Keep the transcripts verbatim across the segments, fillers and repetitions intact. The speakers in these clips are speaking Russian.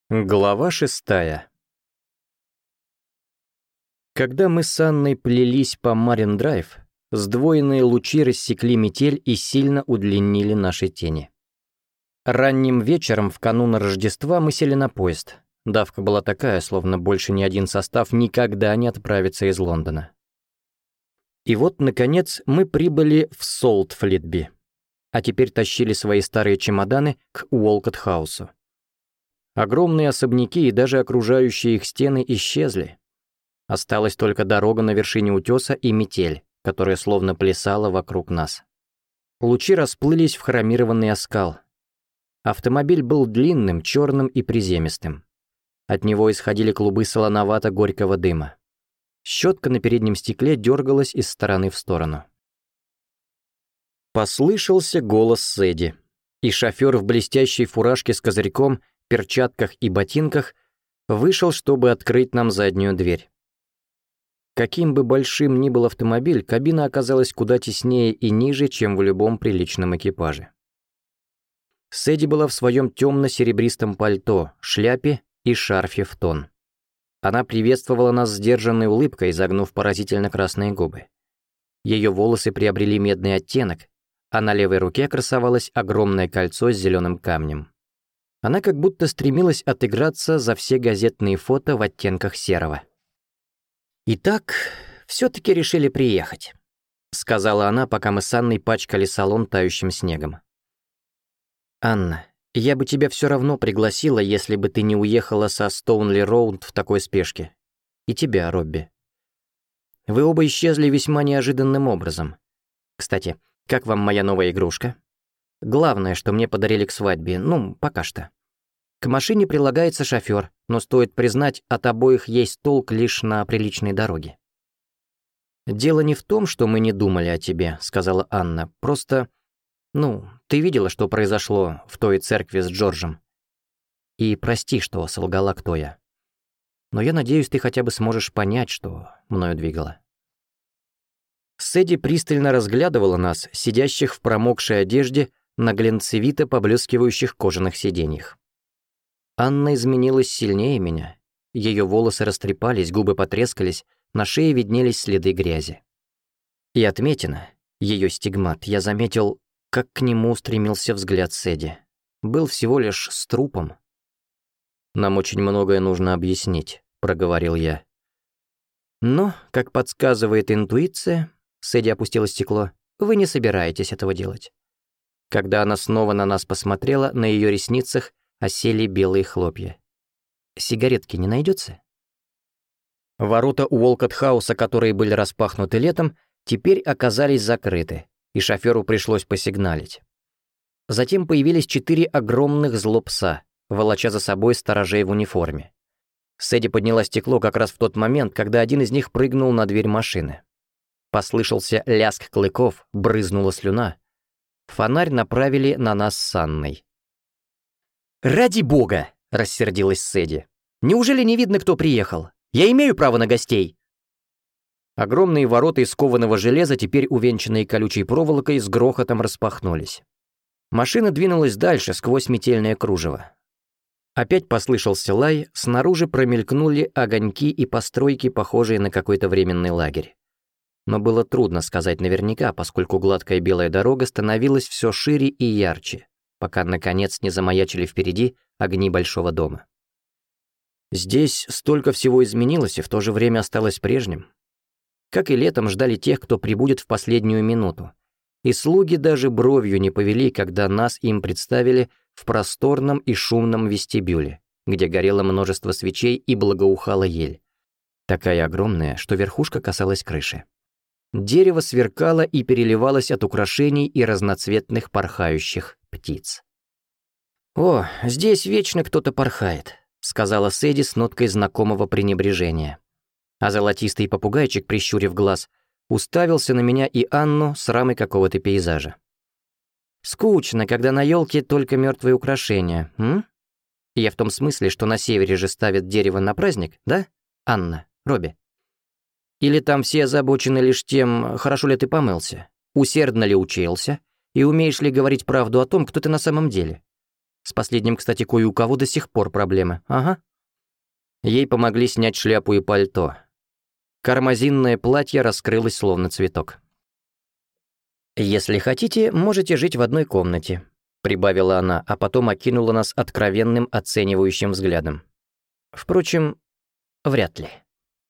Глава шестая. Когда мы с Анной плелись по Марин-драйв, сдвоенные лучи рассекли метель и сильно удлинили наши тени. Ранним вечером в канун Рождества мы сели на поезд. Давка была такая, словно больше ни один состав никогда не отправится из Лондона. И вот, наконец, мы прибыли в Солт-Флитби, а теперь тащили свои старые чемоданы к Уолкот-хаусу. Огромные особняки и даже окружающие их стены исчезли. Осталась только дорога на вершине утеса и метель, которая словно плясала вокруг нас. Лучи расплылись в хромированный оскал. Автомобиль был длинным, черным и приземистым. От него исходили клубы солоновато-горького дыма. Щетка на переднем стекле дергалась из стороны в сторону. Послышался голос Сэдди, и шофер в блестящей фуражке с козырьком, перчатках и ботинках вышел, чтобы открыть нам заднюю дверь. Каким бы большим ни был автомобиль, кабина оказалась куда теснее и ниже, чем в любом приличном экипаже. Сэдди была в своем темно-серебристом пальто, шляпе и шарфе в тон. Она приветствовала нас сдержанной улыбкой, загнув поразительно красные губы. Ее волосы приобрели медный оттенок, а на левой руке красовалось огромное кольцо с зеленым камнем. Она как будто стремилась отыграться за все газетные фото в оттенках серого. «Итак, все-таки решили приехать», — сказала она, пока мы с Анной пачкали салон тающим снегом. «Анна, я бы тебя все равно пригласила, если бы ты не уехала со Стоунли-Роуд в такой спешке. И тебя, Робби. Вы оба исчезли весьма неожиданным образом. Кстати, как вам моя новая игрушка? Главное, что мне подарили к свадьбе, ну, пока что. К машине прилагается шофер, но стоит признать, от обоих есть толк лишь на приличной дороге». «Дело не в том, что мы не думали о тебе», — сказала Анна. «Просто, ну, ты видела, что произошло в той церкви с Джорджем. И прости, что солгала, кто я. Но я надеюсь, ты хотя бы сможешь понять, что мною двигало». Сэдди пристально разглядывала нас, сидящих в промокшей одежде на глянцевито поблескивающих кожаных сиденьях. Анна изменилась сильнее меня. Ее волосы растрепались, губы потрескались, на шее виднелись следы грязи. И отметина, ее стигмат, я заметил, как к нему устремился взгляд Сэдди. Был всего лишь с трупом. «Нам очень многое нужно объяснить», — проговорил я. «Но, как подсказывает интуиция», — Сэдди опустила стекло, — «вы не собираетесь этого делать». Когда она снова на нас посмотрела, на ее ресницах осели белые хлопья. «Сигаретки не найдется?» Ворота Уолкот-хауса, которые были распахнуты летом, теперь оказались закрыты, и шоферу пришлось посигналить. Затем появились четыре огромных злопса, волоча за собой сторожей в униформе. Сэдди подняла стекло как раз в тот момент, когда один из них прыгнул на дверь машины. Послышался лязг клыков, брызнула слюна. Фонарь направили на нас с Анной. «Ради бога!» — рассердилась Сэдди. «Неужели не видно, кто приехал? Я имею право на гостей!» Огромные ворота из кованого железа, теперь увенчанные колючей проволокой, с грохотом распахнулись. Машина двинулась дальше, сквозь метельное кружево. Опять послышался лай, снаружи промелькнули огоньки и постройки, похожие на какой-то временный лагерь. Но было трудно сказать наверняка, поскольку гладкая белая дорога становилась все шире и ярче, пока, наконец, не замаячили впереди огни большого дома. Здесь столько всего изменилось и в то же время осталось прежним. Как и летом ждали тех, кто прибудет в последнюю минуту, и слуги даже бровью не повели, когда нас им представили в просторном и шумном вестибюле, где горело множество свечей и благоухала ель, такая огромная, что верхушка касалась крыши. Дерево сверкало и переливалось от украшений и разноцветных порхающих птиц. «О, здесь вечно кто-то порхает», — сказала Сэдди с ноткой знакомого пренебрежения. А золотистый попугайчик, прищурив глаз, уставился на меня и Анну с рамой какого-то пейзажа. «Скучно, когда на елке только мертвые украшения, м? Я в том смысле, что на севере же ставят дерево на праздник, да, Анна, Робби? Или там все озабочены лишь тем, хорошо ли ты помылся, усердно ли учился и умеешь ли говорить правду о том, кто ты на самом деле? С последним, кстати, кое у кого до сих пор проблемы. Ага. Ей помогли снять шляпу и пальто. Кармазинное платье раскрылось словно цветок. «Если хотите, можете жить в одной комнате», — прибавила она, а потом окинула нас откровенным оценивающим взглядом. Впрочем, вряд ли.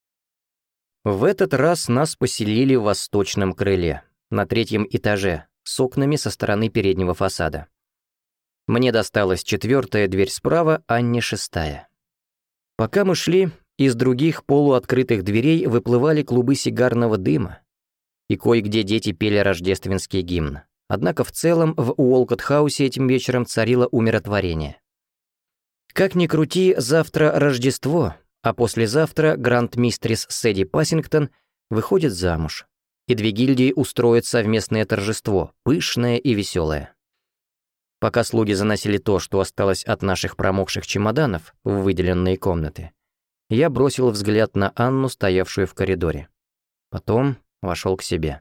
В этот раз нас поселили в восточном крыле, на третьем этаже, с окнами со стороны переднего фасада. Мне досталась четвертая дверь справа, Анне шестая. Пока мы шли, из других полуоткрытых дверей выплывали клубы сигарного дыма, и кое-где дети пели рождественский гимн. Однако в целом в Уолкотт-хаусе этим вечером царило умиротворение. Как ни крути, завтра Рождество, а послезавтра гранд-мистрис Сэдди Пассингтон выходит замуж, и две гильдии устроят совместное торжество, пышное и веселое. Пока слуги заносили то, что осталось от наших промокших чемоданов, в выделенные комнаты, я бросил взгляд на Анну, стоявшую в коридоре. Потом вошел к себе.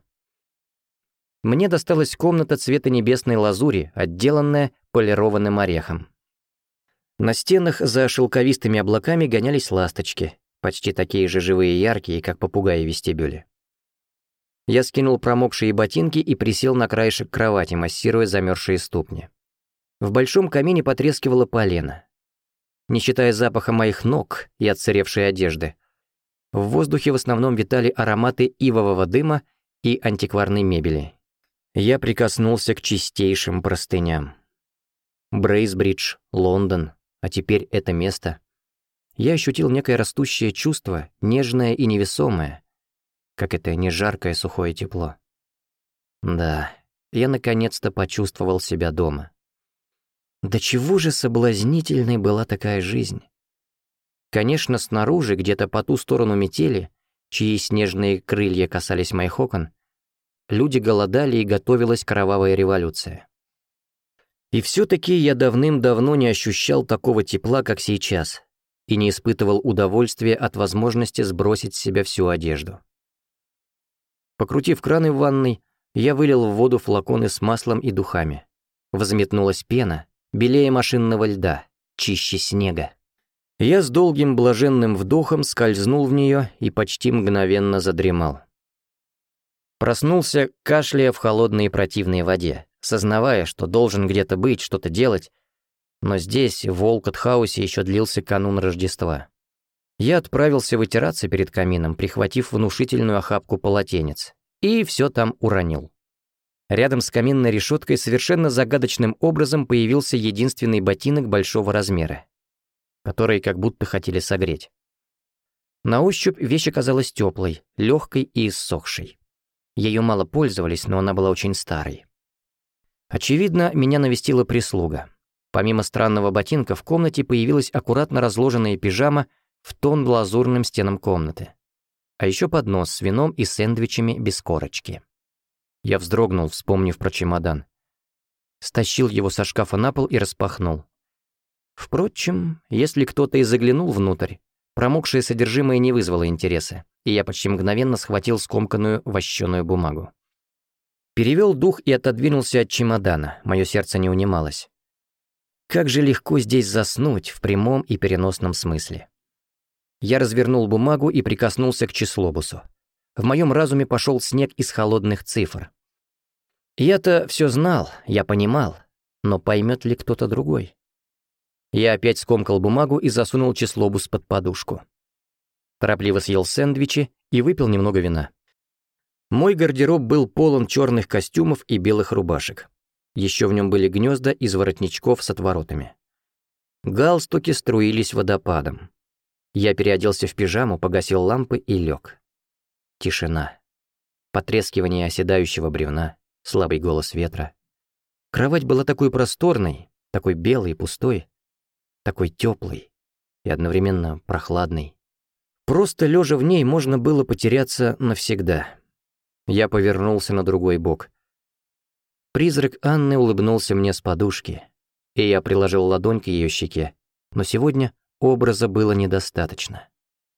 Мне досталась комната цвета небесной лазури, отделанная полированным орехом. На стенах за шелковистыми облаками гонялись ласточки, почти такие же живые и яркие, как попугаи в вестибюле. Я скинул промокшие ботинки и присел на краешек кровати, массируя замерзшие ступни. В большом камине потрескивало полено. Не считая запаха моих ног и отсыревшей одежды, в воздухе в основном витали ароматы ивового дыма и антикварной мебели. Я прикоснулся к чистейшим простыням. Брейсбридж, Лондон, а теперь это место. Я ощутил некое растущее чувство, нежное и невесомое, как это не жаркое сухое тепло. Да, я наконец-то почувствовал себя дома. Да чего же соблазнительной была такая жизнь? Конечно, снаружи, где-то по ту сторону метели, чьи снежные крылья касались моих окон, люди голодали и готовилась кровавая революция. И все-таки я давным-давно не ощущал такого тепла, как сейчас, и не испытывал удовольствия от возможности сбросить с себя всю одежду. Покрутив краны в ванной, я вылил в воду флаконы с маслом и духами. Взметнулась пена, белее машинного льда, чище снега. Я с долгим блаженным вдохом скользнул в нее и почти мгновенно задремал. Проснулся, кашляя в холодной и противной воде, сознавая, что должен где-то быть, что-то делать, но здесь, в Уолкотт-хаусе, еще длился канун Рождества. Я отправился вытираться перед камином, прихватив внушительную охапку полотенец, и все там уронил. Рядом с каминной решеткой совершенно загадочным образом появился единственный ботинок большого размера, который как будто хотели согреть. На ощупь вещь оказалась теплой, легкой и иссохшей. Ею мало пользовались, но она была очень старой. Очевидно, меня навестила прислуга. Помимо странного ботинка в комнате появилась аккуратно разложенная пижама в тон лазурным стенам комнаты. А еще поднос с вином и сэндвичами без корочки. Я вздрогнул, вспомнив про чемодан. Стащил его со шкафа на пол и распахнул. Впрочем, если кто-то и заглянул внутрь, промокшее содержимое не вызвало интереса, и я почти мгновенно схватил скомканную вощеную бумагу. Перевел дух и отодвинулся от чемодана, мое сердце не унималось. Как же легко здесь заснуть в прямом и переносном смысле. Я развернул бумагу и прикоснулся к числобусу. В моем разуме пошел снег из холодных цифр. Я-то все знал, я понимал, но поймет ли кто-то другой? Я опять скомкал бумагу и засунул числобус под подушку. Торопливо съел сэндвичи и выпил немного вина. Мой гардероб был полон черных костюмов и белых рубашек. Еще в нем были гнезда из воротничков с отворотами. Галстуки струились водопадом. Я переоделся в пижаму, погасил лампы и лег. Тишина. Потрескивание оседающего бревна, слабый голос ветра. Кровать была такой просторной, такой белой и пустой, такой теплой и одновременно прохладной. Просто лежа в ней можно было потеряться навсегда. Я повернулся на другой бок. Призрак Анны улыбнулся мне с подушки, и я приложил ладонь к ее щеке, но сегодня образа было недостаточно.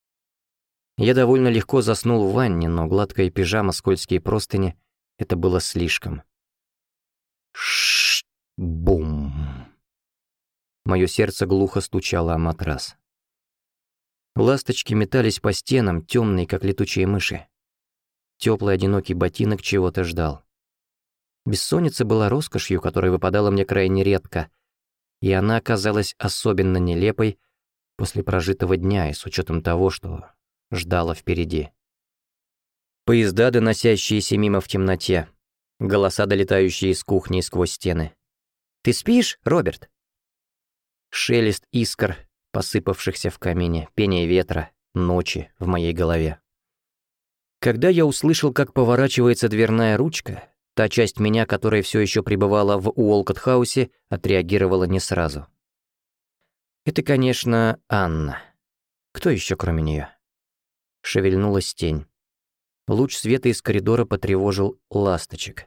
Я довольно легко заснул в ванне, но гладкая пижама, скользкие простыни — это было слишком. Ш-бум. Мое сердце глухо стучало о матрас. Ласточки метались по стенам, темные, как летучие мыши. Теплый одинокий ботинок чего-то ждал. Бессонница была роскошью, которая выпадала мне крайне редко, и она оказалась особенно нелепой после прожитого дня и с учетом того, что ждало впереди. Поезда, доносящиеся мимо в темноте, голоса, долетающие из кухни сквозь стены. «Ты спишь, Роберт?» Шелест искр, посыпавшихся в камине, пение ветра, ночи в моей голове. Когда я услышал, как поворачивается дверная ручка, та часть меня, которая все еще пребывала в Уолкотт-хаусе, отреагировала не сразу. Это, конечно, Анна. Кто еще, кроме нее? Шевельнулась тень. Луч света из коридора потревожил ласточек.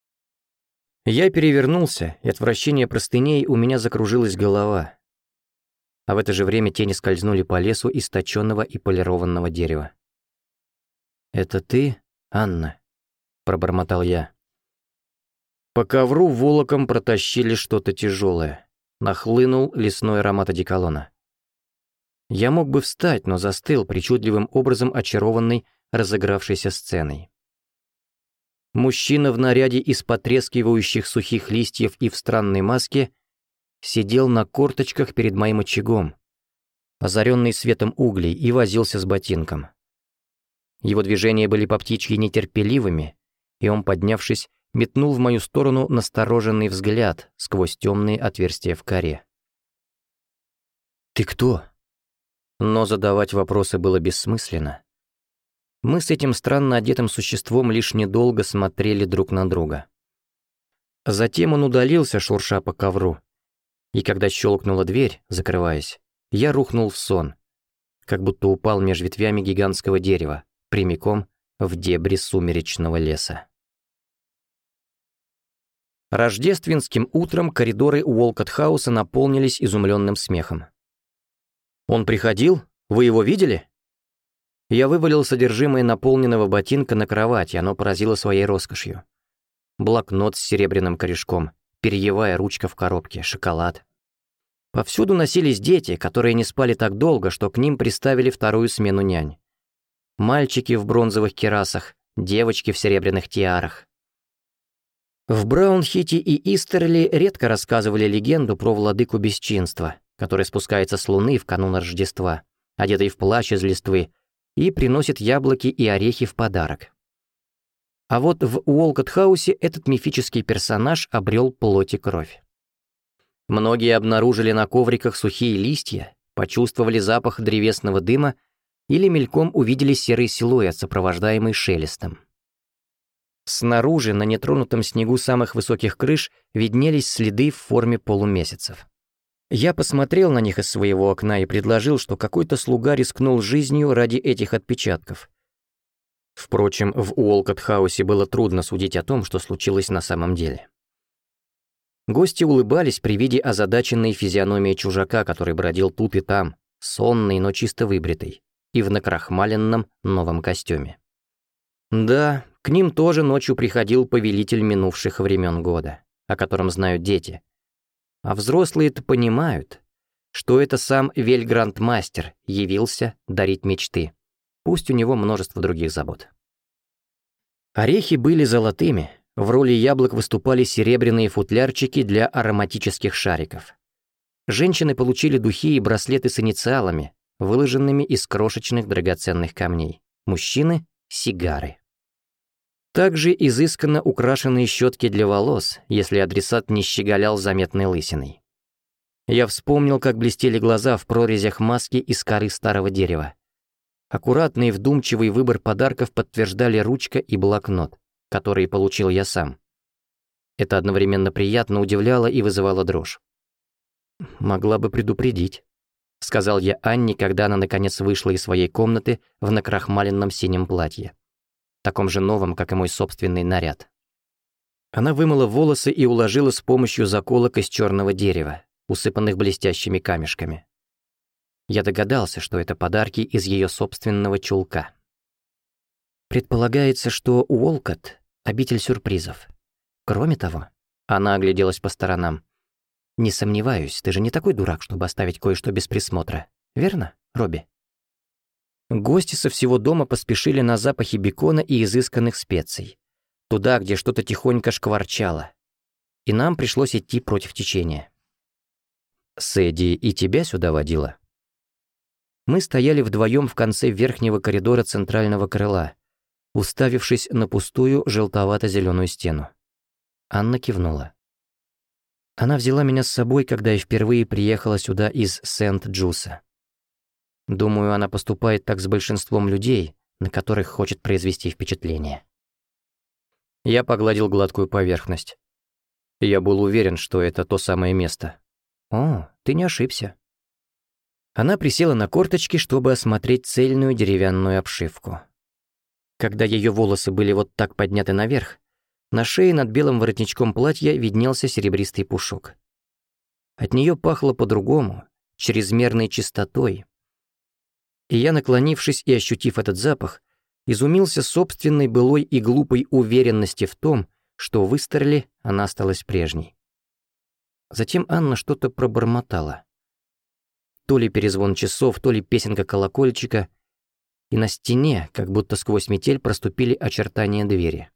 Я перевернулся, и от вращения простыней у меня закружилась голова. А в это же время тени скользнули по лесу из точенного и полированного дерева. «Это ты, Анна?» — пробормотал я. По ковру волоком протащили что-то тяжелое. Нахлынул лесной аромат одеколона. Я мог бы встать, но застыл, причудливым образом очарованный разыгравшейся сценой. Мужчина в наряде из потрескивающих сухих листьев и в странной маске сидел на корточках перед моим очагом, озаренный светом углей, и возился с ботинком. Его движения были по птичьи нетерпеливыми, и он, поднявшись, метнул в мою сторону настороженный взгляд сквозь темные отверстия в коре. «Ты кто?» Но задавать вопросы было бессмысленно. Мы с этим странно одетым существом лишь недолго смотрели друг на друга. Затем он удалился, шурша по ковру, и когда щелкнула дверь, закрываясь, я рухнул в сон, как будто упал меж ветвями гигантского дерева, прямиком в дебри сумеречного леса. Рождественским утром коридоры Уолкотт-хауса наполнились изумленным смехом. «Он приходил? Вы его видели?» Я вывалил содержимое наполненного ботинка на кровать, и оно поразило своей роскошью. Блокнот с серебряным корешком, перьевая ручка в коробке, шоколад. Повсюду носились дети, которые не спали так долго, что к ним приставили вторую смену нянь. Мальчики в бронзовых кирасах, девочки в серебряных тиарах. В Браунхите и Истерли редко рассказывали легенду про владыку бесчинства, который спускается с луны в канун Рождества, одетый в плащ из листвы, и приносит яблоки и орехи в подарок. А вот в Уолкотт-хаусе этот мифический персонаж обрел плоть и кровь. Многие обнаружили на ковриках сухие листья, почувствовали запах древесного дыма или мельком увидели серый силуэт, сопровождаемый шелестом. Снаружи, на нетронутом снегу самых высоких крыш, виднелись следы в форме полумесяцев. Я посмотрел на них из своего окна и предложил, что какой-то слуга рискнул жизнью ради этих отпечатков. Впрочем, в Уолкотт-хаусе было трудно судить о том, что случилось на самом деле. Гости улыбались при виде озадаченной физиономии чужака, который бродил тут и там, сонный, но чисто выбритый, и в накрахмаленном новом костюме. Да, к ним тоже ночью приходил повелитель минувших времен года, о котором знают дети. А взрослые-то понимают, что это сам Вельграндмастер явился дарить мечты, пусть у него множество других забот. Орехи были золотыми, в роли яблок выступали серебряные футлярчики для ароматических шариков. Женщины получили духи и браслеты с инициалами, выложенными из крошечных драгоценных камней. Мужчины — сигары. Также изысканно украшенные щетки для волос, если адресат не щеголял заметной лысиной. Я вспомнил, как блестели глаза в прорезях маски из коры старого дерева. Аккуратный и вдумчивый выбор подарков подтверждали ручка и блокнот, которые получил я сам. Это одновременно приятно удивляло и вызывало дрожь. «Могла бы предупредить», — сказал я Анне, когда она наконец вышла из своей комнаты в накрахмаленном синем платье, таком же новом, как и мой собственный наряд. Она вымыла волосы и уложила с помощью заколок из черного дерева, усыпанных блестящими камешками. Я догадался, что это подарки из ее собственного чулка. Предполагается, что Уолкотт — обитель сюрпризов. Кроме того, она огляделась по сторонам. Не сомневаюсь, ты же не такой дурак, чтобы оставить кое-что без присмотра. Верно, Робби? Гости со всего дома поспешили на запахи бекона и изысканных специй. Туда, где что-то тихонько шкварчало. И нам пришлось идти против течения. Сэдди и тебя сюда водила? Мы стояли вдвоем в конце верхнего коридора центрального крыла, уставившись на пустую желтовато-зеленую стену. Анна кивнула. Она взяла меня с собой, когда я впервые приехала сюда из Сент-Джуса. Думаю, она поступает так с большинством людей, на которых хочет произвести впечатление. Я погладил гладкую поверхность. Я был уверен, что это то самое место. О, ты не ошибся. Она присела на корточки, чтобы осмотреть цельную деревянную обшивку. Когда ее волосы были вот так подняты наверх, на шее над белым воротничком платья виднелся серебристый пушок. От нее пахло по-другому, чрезмерной чистотой. И я, наклонившись и ощутив этот запах, изумился собственной былой и глупой уверенности в том, что в Истерли она осталась прежней. Затем Анна что-то пробормотала. То ли перезвон часов, то ли песенка колокольчика, и на стене, как будто сквозь метель, проступили очертания двери.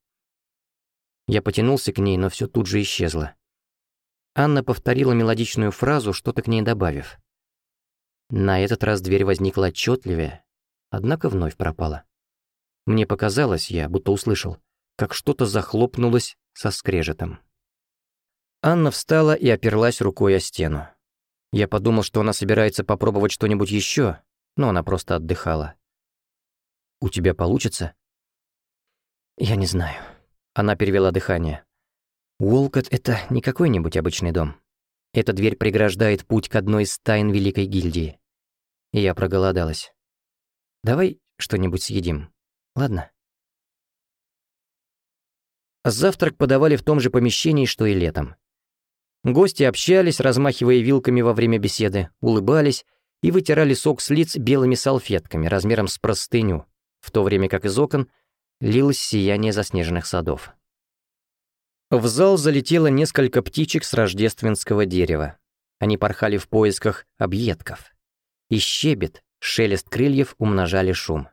Я потянулся к ней, но все тут же исчезло. Анна повторила мелодичную фразу, что-то к ней добавив. На этот раз дверь возникла отчетливее, однако вновь пропала. Мне показалось, я будто услышал, как что-то захлопнулось со скрежетом. Анна встала и оперлась рукой о стену. Я подумал, что она собирается попробовать что-нибудь еще, но она просто отдыхала. «У тебя получится?» «Я не знаю». Она перевела дыхание. «Уолкотт — это не какой-нибудь обычный дом. Эта дверь преграждает путь к одной из тайн Великой Гильдии. И я проголодалась. Давай что-нибудь съедим, ладно?» Завтрак подавали в том же помещении, что и летом. Гости общались, размахивая вилками во время беседы, улыбались и вытирали сок с лиц белыми салфетками размером с простыню, в то время как из окон лилось сияние заснеженных садов. В зал залетело несколько птичек с рождественского дерева. Они порхали в поисках объедков. И щебет, шелест крыльев умножали шум.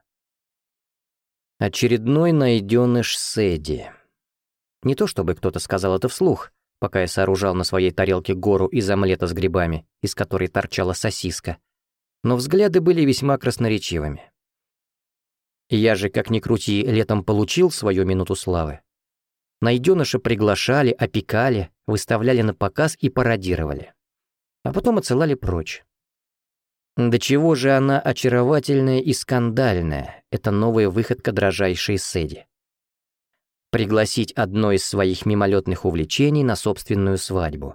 Очередной найденыш Сэдди. Не то чтобы кто-то сказал это вслух, пока я сооружал на своей тарелке гору из омлета с грибами, из которой торчала сосиска, но взгляды были весьма красноречивыми. Я же, как ни крути, летом получил свою минуту славы. Найденыша приглашали, опекали, выставляли на показ и пародировали. А потом отсылали прочь. До чего же она очаровательная и скандальная, эта новая выходка дрожайшей Сэдди. Пригласить одно из своих мимолетных увлечений на собственную свадьбу.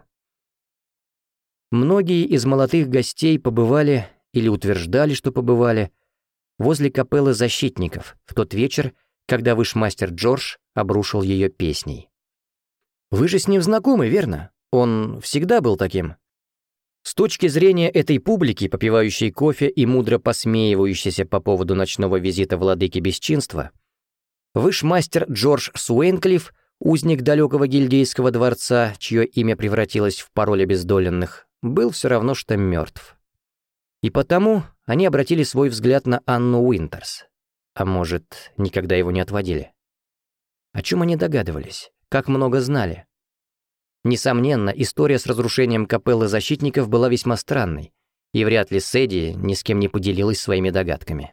Многие из молодых гостей побывали, или утверждали, что побывали, возле капеллы защитников в тот вечер, когда вышмастер Джордж обрушил ее песней. Вы же с ним знакомы, верно? Он всегда был таким. С точки зрения этой публики, попивающей кофе и мудро посмеивающейся по поводу ночного визита владыки бесчинства, вышмастер Джордж Суэйнклифф, узник далекого гильдейского дворца, чье имя превратилось в пароль обездоленных, был все равно что мертв. И потому они обратили свой взгляд на Анну Уинтерс. А может, никогда его не отводили? О чем они догадывались? Как много знали? Несомненно, история с разрушением капеллы защитников была весьма странной, и вряд ли Сэдди ни с кем не поделилась своими догадками.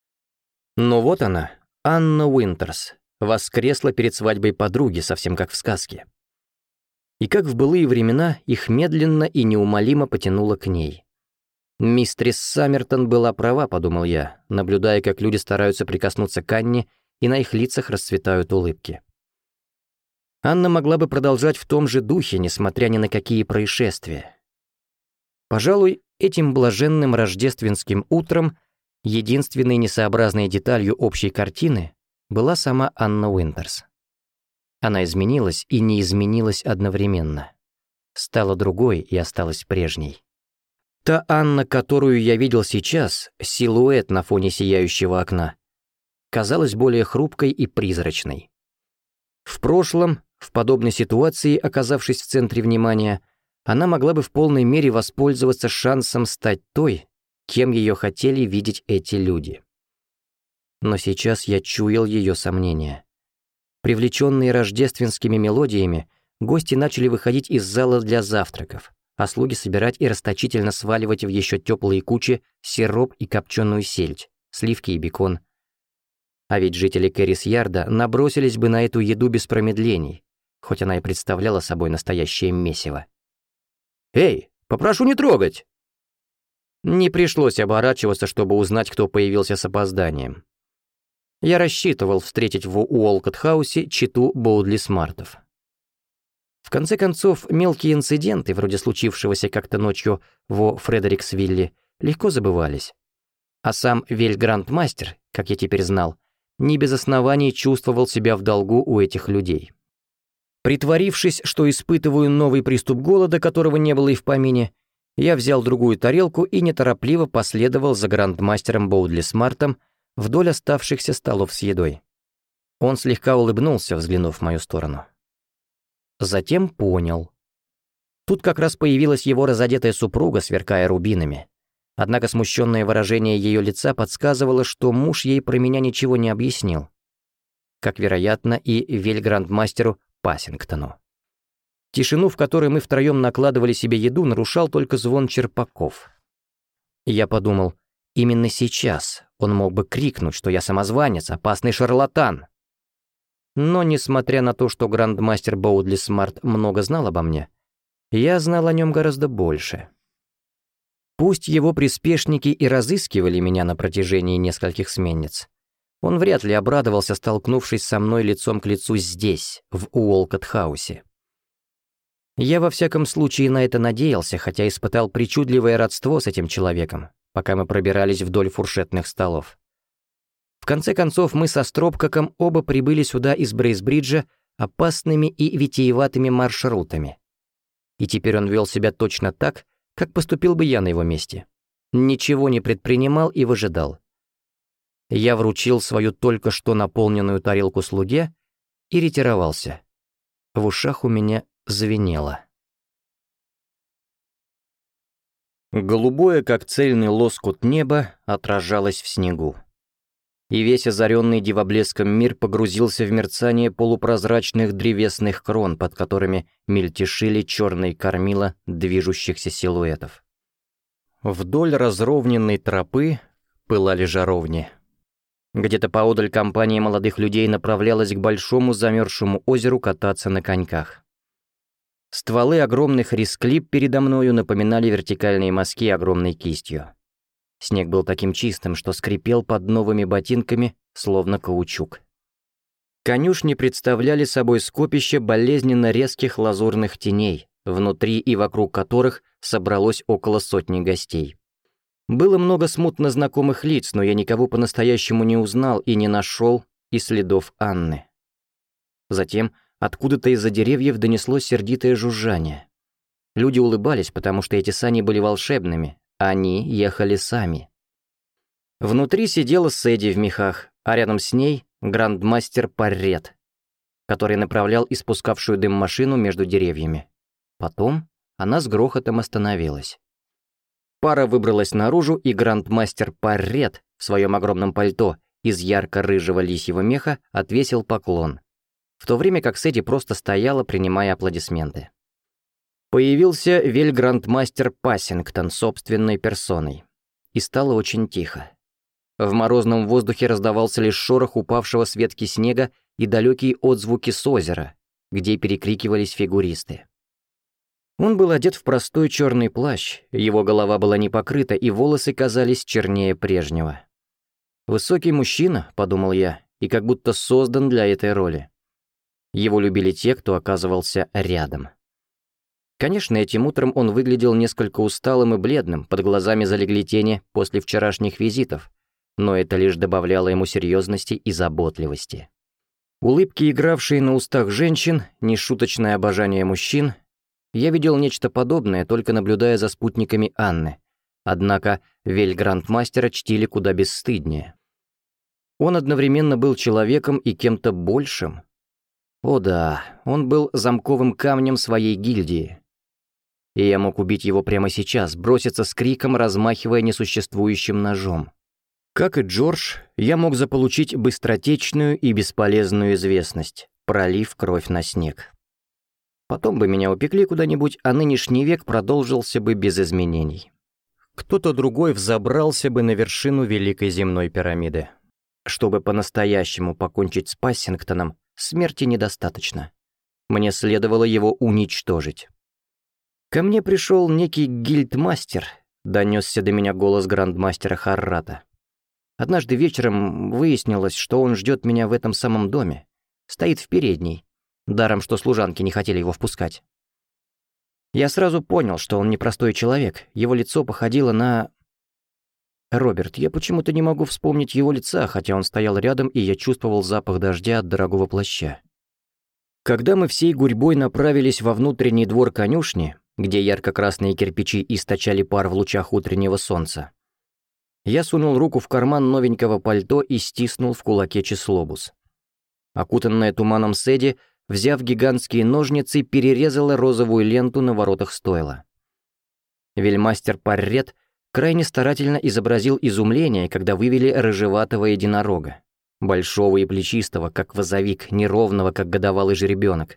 Но вот она, Анна Уинтерс, воскресла перед свадьбой подруги, совсем как в сказке. И как в былые времена их медленно и неумолимо потянуло к ней. «Мистерис Саммертон была права», — подумал я, наблюдая, как люди стараются прикоснуться к Анне, и на их лицах расцветают улыбки. Анна могла бы продолжать в том же духе, несмотря ни на какие происшествия. Пожалуй, этим блаженным рождественским утром единственной несообразной деталью общей картины была сама Анна Уинтерс. Она изменилась и не изменилась одновременно. Стала другой и осталась прежней. Та Анна, которую я видел сейчас, силуэт на фоне сияющего окна, казалась более хрупкой и призрачной. В прошлом, в подобной ситуации, оказавшись в центре внимания, она могла бы в полной мере воспользоваться шансом стать той, кем ее хотели видеть эти люди. Но сейчас я чуял ее сомнения. Привлеченные рождественскими мелодиями, гости начали выходить из зала для завтраков, а слуги собирать и расточительно сваливать в еще теплые кучи сироп и копченую сельдь, сливки и бекон. А ведь жители Кэррис-Ярда набросились бы на эту еду без промедлений, хоть она и представляла собой настоящее месиво. «Эй, попрошу не трогать!» Не пришлось оборачиваться, чтобы узнать, кто появился с опозданием. Я рассчитывал встретить в Уолкотт-хаусе читу Боудли-Смартов. В конце концов, мелкие инциденты, вроде случившегося как-то ночью во Фредериксвилле, легко забывались. А сам Вельграндмастер, как я теперь знал, не без оснований чувствовал себя в долгу у этих людей. Притворившись, что испытываю новый приступ голода, которого не было и в помине, я взял другую тарелку и неторопливо последовал за грандмастером Боудли-Смартом вдоль оставшихся столов с едой. Он слегка улыбнулся, взглянув в мою сторону. Затем понял. Тут как раз появилась его разодетая супруга, сверкая рубинами. Однако смущенное выражение ее лица подсказывало, что муж ей про меня ничего не объяснил. Как, вероятно, и вельграндмастеру Пассингтону. Тишину, в которой мы втроем накладывали себе еду, нарушал только звон черпаков. Я подумал, именно сейчас он мог бы крикнуть, что я самозванец, опасный шарлатан. Но, несмотря на то, что грандмастер Боудли-Смарт много знал обо мне, я знал о нем гораздо больше. Пусть его приспешники и разыскивали меня на протяжении нескольких сменниц, он вряд ли обрадовался, столкнувшись со мной лицом к лицу здесь, в Уолкотт-хаусе. Я во всяком случае на это надеялся, хотя испытал причудливое родство с этим человеком, пока мы пробирались вдоль фуршетных столов. В конце концов, мы со Стропкоком оба прибыли сюда из Брейсбриджа опасными и витиеватыми маршрутами. И теперь он вел себя точно так, как поступил бы я на его месте. Ничего не предпринимал и выжидал. Я вручил свою только что наполненную тарелку слуге и ретировался. В ушах у меня звенело. Голубое, как цельный лоскут неба, отражалось в снегу. И весь озаренный дивоблеском мир погрузился в мерцание полупрозрачных древесных крон, под которыми мельтешили черные кормила движущихся силуэтов. Вдоль разровненной тропы пылали жаровни. Где-то поодаль компания молодых людей направлялась к большому замерзшему озеру кататься на коньках. Стволы огромных рисклип передо мною напоминали вертикальные мазки огромной кистью. Снег был таким чистым, что скрипел под новыми ботинками, словно каучук. Конюшни представляли собой скопище болезненно резких лазурных теней, внутри и вокруг которых собралось около сотни гостей. Было много смутно знакомых лиц, но я никого по-настоящему не узнал и не нашел и следов Анны. Затем откуда-то из-за деревьев донеслось сердитое жужжание. Люди улыбались, потому что эти сани были волшебными, а они ехали сами. Внутри сидела Сэдди в мехах, а рядом с ней грандмастер Паррет, который направлял испускавшую дым машину между деревьями. Потом она с грохотом остановилась. Пара выбралась наружу, и грандмастер Паррет в своем огромном пальто из ярко-рыжего лисьего меха отвесил поклон, в то время как Сэдди просто стояла, принимая аплодисменты. Появился вельграндмастер Пассингтон собственной персоной, и стало очень тихо. В морозном воздухе раздавался лишь шорох упавшего с ветки снега и далекие отзвуки с озера, где перекрикивались фигуристы. Он был одет в простой черный плащ, его голова была не покрыта, и волосы казались чернее прежнего. «Высокий мужчина», — подумал я, и как будто создан для этой роли. Его любили те, кто оказывался рядом. Конечно, этим утром он выглядел несколько усталым и бледным, под глазами залегли тени после вчерашних визитов, но это лишь добавляло ему серьезности и заботливости. Улыбки, игравшие на устах женщин, нешуточное обожание мужчин — я видел нечто подобное, только наблюдая за спутниками Анны, однако вельграндмастера чтили куда бесстыднее. Он одновременно был человеком и кем-то большим. О да, он был замковым камнем своей гильдии. и я мог убить его прямо сейчас, броситься с криком, размахивая несуществующим ножом. Как и Джордж, я мог заполучить быстротечную и бесполезную известность, пролив кровь на снег. Потом бы меня упекли куда-нибудь, а нынешний век продолжился бы без изменений. Кто-то другой взобрался бы на вершину Великой земной пирамиды. Чтобы по-настоящему покончить с Пассингтоном, смерти недостаточно. Мне следовало его уничтожить. Ко мне пришел некий гильдмастер, донесся до меня голос грандмастера Харрата. Однажды вечером выяснилось, что он ждет меня в этом самом доме. Стоит в передней, даром что служанки не хотели его впускать. Я сразу понял, что он непростой человек, его лицо походило на... Роберт, я почему-то не могу вспомнить его лица, хотя он стоял рядом, и я чувствовал запах дождя от дорогого плаща. Когда мы всей гурьбой направились во внутренний двор конюшни, где ярко-красные кирпичи источали пар в лучах утреннего солнца, я сунул руку в карман новенького пальто и стиснул в кулаке числобус. Окутанная туманом Сэдди, взяв гигантские ножницы, перерезала розовую ленту на воротах стойла. Вельмастер Паррет крайне старательно изобразил изумление, когда вывели рыжеватого единорога, большого и плечистого, как возовик, неровного, как годовалый жеребенок.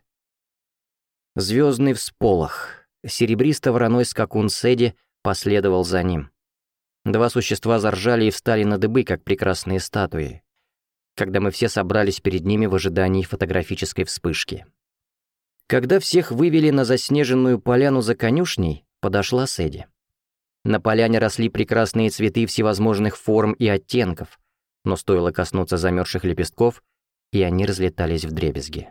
Звездный всполох, серебристо-вороной скакун Сэдди последовал за ним. Два существа заржали и встали на дыбы, как прекрасные статуи, когда мы все собрались перед ними в ожидании фотографической вспышки. Когда всех вывели на заснеженную поляну за конюшней, подошла Сэдди. На поляне росли прекрасные цветы всевозможных форм и оттенков, но стоило коснуться замерзших лепестков, и они разлетались вдребезги.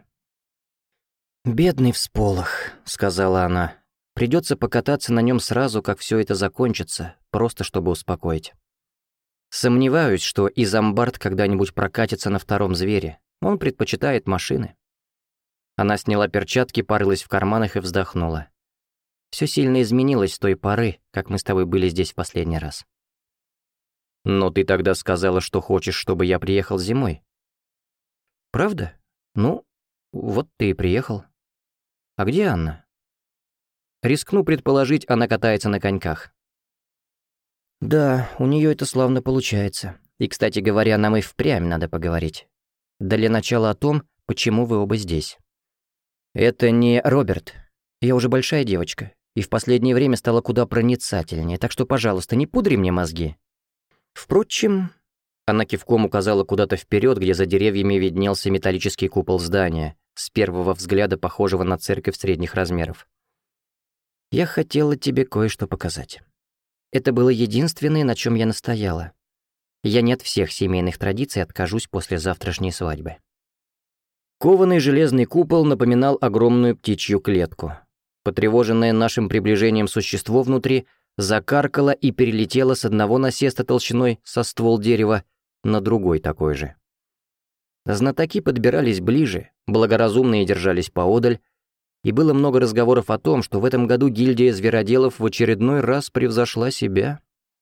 «Бедный всполох», — сказала она. «Придется покататься на нем сразу, как все это закончится, просто чтобы успокоить. Сомневаюсь, что Изамбард когда-нибудь прокатится на втором звере. Он предпочитает машины». Она сняла перчатки, порылась в карманах и вздохнула. «Все сильно изменилось с той поры, как мы с тобой были здесь в последний раз». «Но ты тогда сказала, что хочешь, чтобы я приехал зимой». «Правда? Ну, вот ты и приехал. А где Анна?» Рискну предположить, она катается на коньках. «Да, у нее это славно получается. И, кстати говоря, нам и впрямь надо поговорить. Для начала о том, почему вы оба здесь. Это не Роберт. Я уже большая девочка, и в последнее время стала куда проницательнее, так что, пожалуйста, не пудри мне мозги. Впрочем...» Она кивком указала куда-то вперед, где за деревьями виднелся металлический купол здания, с первого взгляда похожего на церковь средних размеров. «Я хотела тебе кое-что показать. Это было единственное, на чем я настояла. Я не от всех семейных традиций откажусь после завтрашней свадьбы». Кованый железный купол напоминал огромную птичью клетку. Потревоженное нашим приближением существо внутри закаркало и перелетело с одного насеста толщиной со ствол дерева на другой такой же. Знатоки подбирались ближе, благоразумные держались поодаль, и было много разговоров о том, что в этом году гильдия звероделов в очередной раз превзошла себя.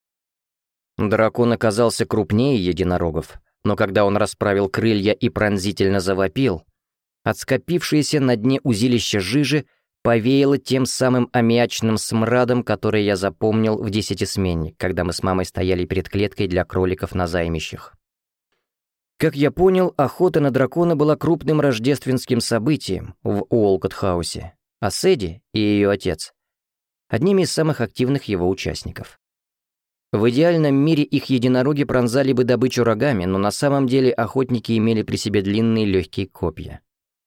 Дракон оказался крупнее единорогов, но когда он расправил крылья и пронзительно завопил, от скопившейся на дне узилища жижи повеяло тем самым аммиачным смрадом, который я запомнил в десятисменник, когда мы с мамой стояли перед клеткой для кроликов на займищах. Как я понял, охота на дракона была крупным рождественским событием в Уолкот-хаусе, а Сэдди и ее отец — одними из самых активных его участников. В идеальном мире их единороги пронзали бы добычу рогами, но на самом деле охотники имели при себе длинные легкие копья.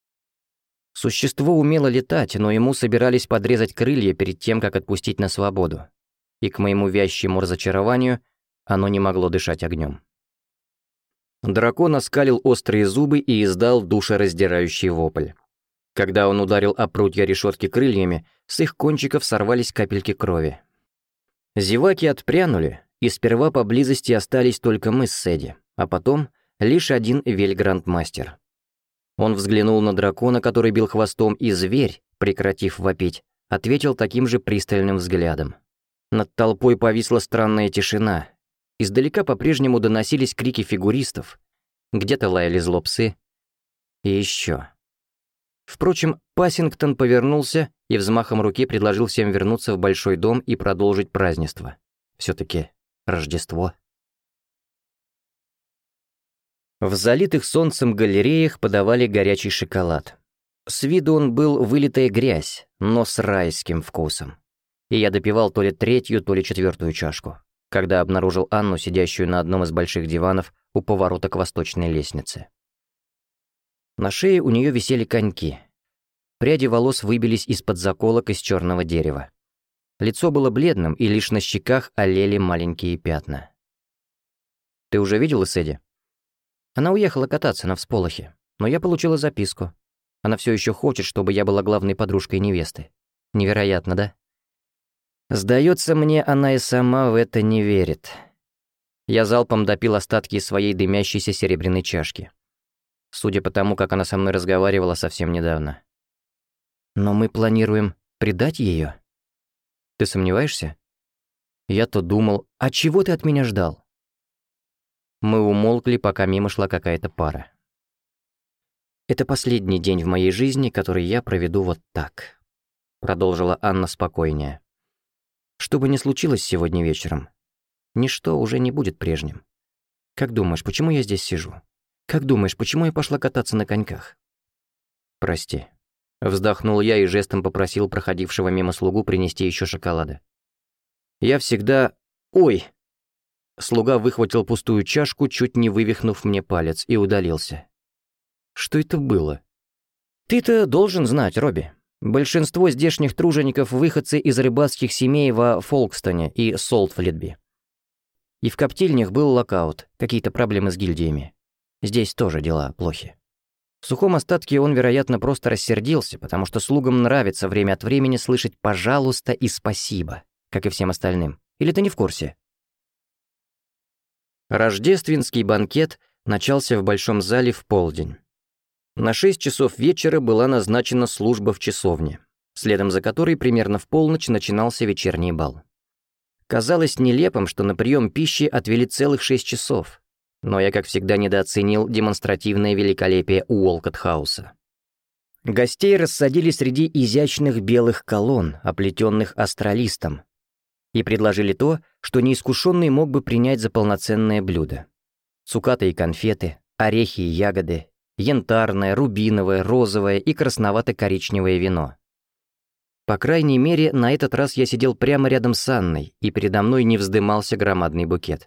Существо умело летать, но ему собирались подрезать крылья перед тем, как отпустить на свободу, и к моему вящему разочарованию оно не могло дышать огнем. Дракон оскалил острые зубы и издал душераздирающий вопль. Когда он ударил о прутья решетки крыльями, с их кончиков сорвались капельки крови. Зеваки отпрянули, и сперва поблизости остались только мы с Сэдди, а потом лишь один вельграндмастер. Он взглянул на дракона, который бил хвостом, и зверь, прекратив вопить, ответил таким же пристальным взглядом. Над толпой повисла странная тишина. Издалека по-прежнему доносились крики фигуристов. Где-то лаяли зло псы. И еще. Впрочем, Пассингтон повернулся и взмахом руки предложил всем вернуться в большой дом и продолжить празднество. Все-таки Рождество. В залитых солнцем галереях подавали горячий шоколад. С виду он был вылитая грязь, но с райским вкусом. И я допивал то ли третью, то ли четвертую чашку, когда обнаружил Анну, сидящую на одном из больших диванов у поворота к восточной лестнице. На шее у нее висели коньки. Пряди волос выбились из-под заколок из черного дерева. Лицо было бледным, и лишь на щеках олели маленькие пятна. «Ты уже видела Сэдди?» Она уехала кататься на всполохе, но я получила записку. Она все еще хочет, чтобы я была главной подружкой невесты. Невероятно, да? Сдается мне, она и сама в это не верит. Я залпом допил остатки из своей дымящейся серебряной чашки. Судя по тому, как она со мной разговаривала совсем недавно. Но мы планируем предать ее? Ты сомневаешься? Я-то думал, а чего ты от меня ждал? Мы умолкли, пока мимо шла какая-то пара. «Это последний день в моей жизни, который я проведу вот так», — продолжила Анна спокойнее. «Что бы ни случилось сегодня вечером, ничто уже не будет прежним. Как думаешь, почему я здесь сижу? Как думаешь, почему я пошла кататься на коньках?» «Прости», — вздохнул я и жестом попросил проходившего мимо слугу принести еще шоколада. «Я всегда... Ой!» Слуга выхватил пустую чашку, чуть не вывихнув мне палец, и удалился. Что это было? Ты-то должен знать, Робби. Большинство здешних тружеников — выходцы из рыбацких семей во Фолкстоне и Солтфлетби. И в коптильнях был локаут, какие-то проблемы с гильдиями. Здесь тоже дела плохи. В сухом остатке он, вероятно, просто рассердился, потому что слугам нравится время от времени слышать «пожалуйста» и «спасибо», как и всем остальным. Или ты не в курсе? Рождественский банкет начался в большом зале в полдень. На шесть часов вечера была назначена служба в часовне, следом за которой примерно в полночь начинался вечерний бал. Казалось нелепым, что на прием пищи отвели целых шесть часов, но я, как всегда, недооценил демонстративное великолепие Уолкот-хауса. Гостей рассадили среди изящных белых колонн, оплетенных астролистом, и предложили то, что неискушенный мог бы принять за полноценное блюдо. Цукаты и конфеты, орехи и ягоды, янтарное, рубиновое, розовое и красновато-коричневое вино. По крайней мере, на этот раз я сидел прямо рядом с Анной, и передо мной не вздымался громадный букет.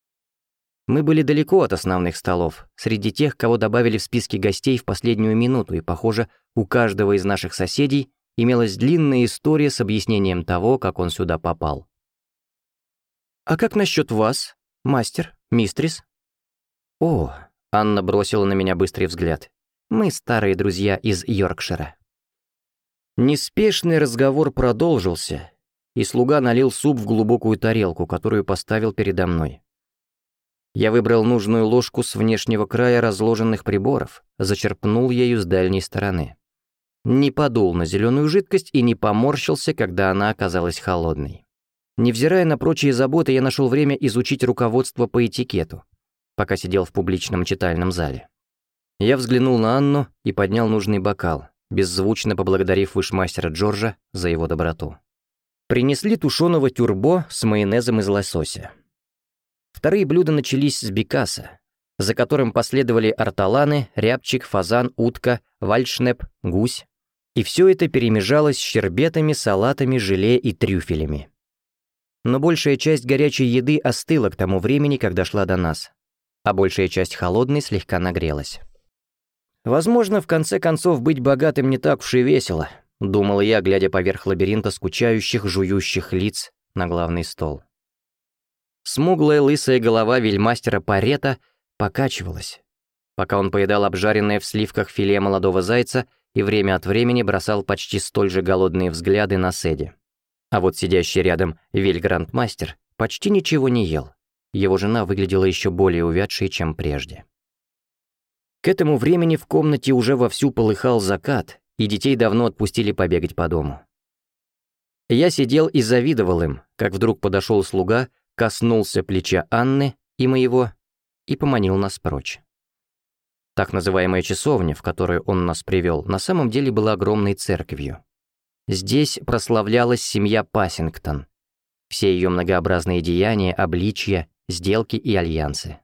Мы были далеко от основных столов, среди тех, кого добавили в списки гостей в последнюю минуту, и, похоже, у каждого из наших соседей имелась длинная история с объяснением того, как он сюда попал. «А как насчет вас, мастер, мистрис?» «О», — Анна бросила на меня быстрый взгляд, «мы старые друзья из Йоркшира». Неспешный разговор продолжился, и слуга налил суп в глубокую тарелку, которую поставил передо мной. Я выбрал нужную ложку с внешнего края разложенных приборов, зачерпнул ею с дальней стороны. Не подул на зеленую жидкость и не поморщился, когда она оказалась холодной. Невзирая на прочие заботы, я нашел время изучить руководство по этикету, пока сидел в публичном читальном зале. Я взглянул на Анну и поднял нужный бокал, беззвучно поблагодарив вышмастера Джорджа за его доброту. Принесли тушеного тюрбо с майонезом из лосося. Вторые блюда начались с бекаса, за которым последовали ортоланы, рябчик, фазан, утка, вальшнеп, гусь. И все это перемежалось с щербетами, салатами, желе и трюфелями. Но большая часть горячей еды остыла к тому времени, когда шла до нас, а большая часть холодной слегка нагрелась. «Возможно, в конце концов, быть богатым не так уж и весело», — думал я, глядя поверх лабиринта скучающих, жующих лиц на главный стол. Смуглая лысая голова вельмастера Парета покачивалась, пока он поедал обжаренное в сливках филе молодого зайца и время от времени бросал почти столь же голодные взгляды на Сэдди. А вот сидящий рядом вельграндмастер почти ничего не ел. Его жена выглядела еще более увядшей, чем прежде. К этому времени в комнате уже вовсю полыхал закат, и детей давно отпустили побегать по дому. Я сидел и завидовал им, как вдруг подошел слуга, коснулся плеча Анны и моего и поманил нас прочь. Так называемая часовня, в которую он нас привел, на самом деле была огромной церковью. Здесь прославлялась семья Пассингтон, все ее многообразные деяния, обличья, сделки и альянсы.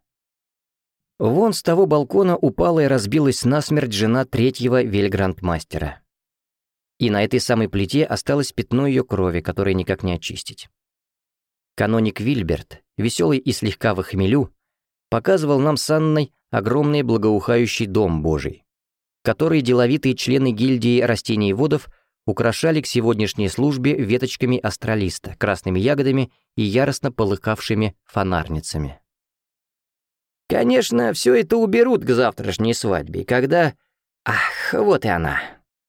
Вон с того балкона упала и разбилась насмерть жена третьего вельграндмастера. И на этой самой плите осталось пятно ее крови, которое никак не очистить. Каноник Вильберт, веселый и слегка в хмелю, показывал нам с Анной огромный благоухающий дом Божий, который деловитые члены гильдии растениеводов украшали к сегодняшней службе веточками астралиста, красными ягодами и яростно полыхавшими фонарницами. Конечно, все это уберут к завтрашней свадьбе, когда... Ах, вот и она.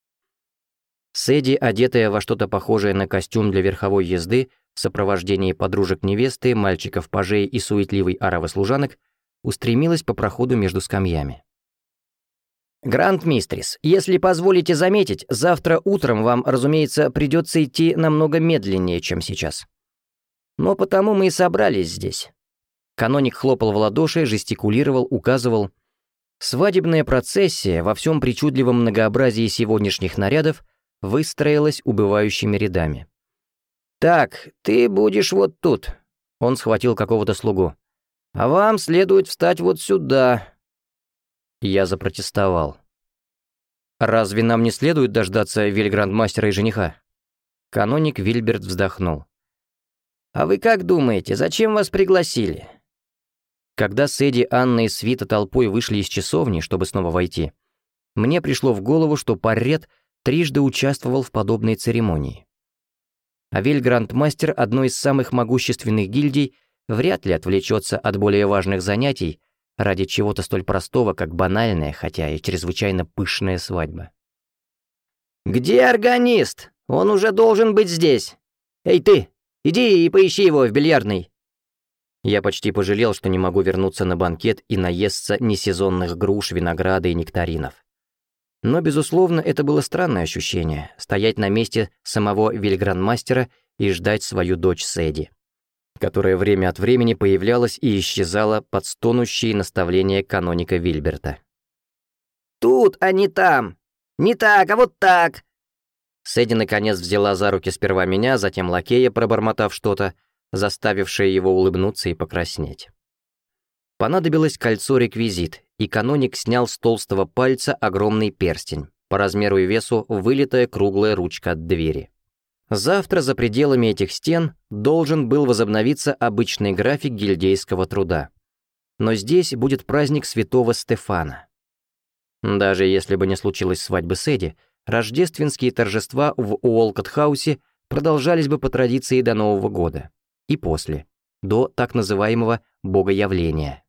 Сэдди, одетая во что-то похожее на костюм для верховой езды, в сопровождении подружек невесты, мальчиков-пажей и суетливой оравы служанок, устремилась по проходу между скамьями. «Гранд-мистрис, если позволите заметить, завтра утром вам, разумеется, придется идти намного медленнее, чем сейчас. Но потому мы и собрались здесь». Каноник хлопал в ладоши, жестикулировал, указывал. Свадебная процессия во всем причудливом многообразии сегодняшних нарядов выстроилась убывающими рядами. «Так, ты будешь вот тут», — он схватил какого-то слугу. «А вам следует встать вот сюда». Я запротестовал. «Разве нам не следует дождаться вельграндмастера и жениха?» Каноник Вильберт вздохнул. «А вы как думаете, зачем вас пригласили?» Когда Сэдди, Анна и свита толпой вышли из часовни, чтобы снова войти, мне пришло в голову, что Паррет трижды участвовал в подобной церемонии. А вельграндмастер одной из самых могущественных гильдий вряд ли отвлечется от более важных занятий ради чего-то столь простого, как банальная, хотя и чрезвычайно пышная свадьба. «Где органист? Он уже должен быть здесь. Эй ты, иди и поищи его в бильярдной». Я почти пожалел, что не могу вернуться на банкет и наесться несезонных груш, винограда и нектаринов. Но, безусловно, это было странное ощущение — стоять на месте самого вельграндмастера и ждать свою дочь Сэдди, которая время от времени появлялась и исчезала под стонущие наставления каноника Вильберта. «Тут, а не там! Не так, а вот так!» Сэдди наконец взяла за руки сперва меня, затем лакея, пробормотав что-то, заставившее его улыбнуться и покраснеть. Понадобилось кольцо-реквизит, и каноник снял с толстого пальца огромный перстень, по размеру и весу вылитая круглая ручка от двери. Завтра за пределами этих стен должен был возобновиться обычный график гильдейского труда. Но здесь будет праздник святого Стефана. Даже если бы не случилось свадьбы Сэдди, рождественские торжества в Уолкот-хаусе продолжались бы по традиции до Нового года и после, до так называемого богоявления.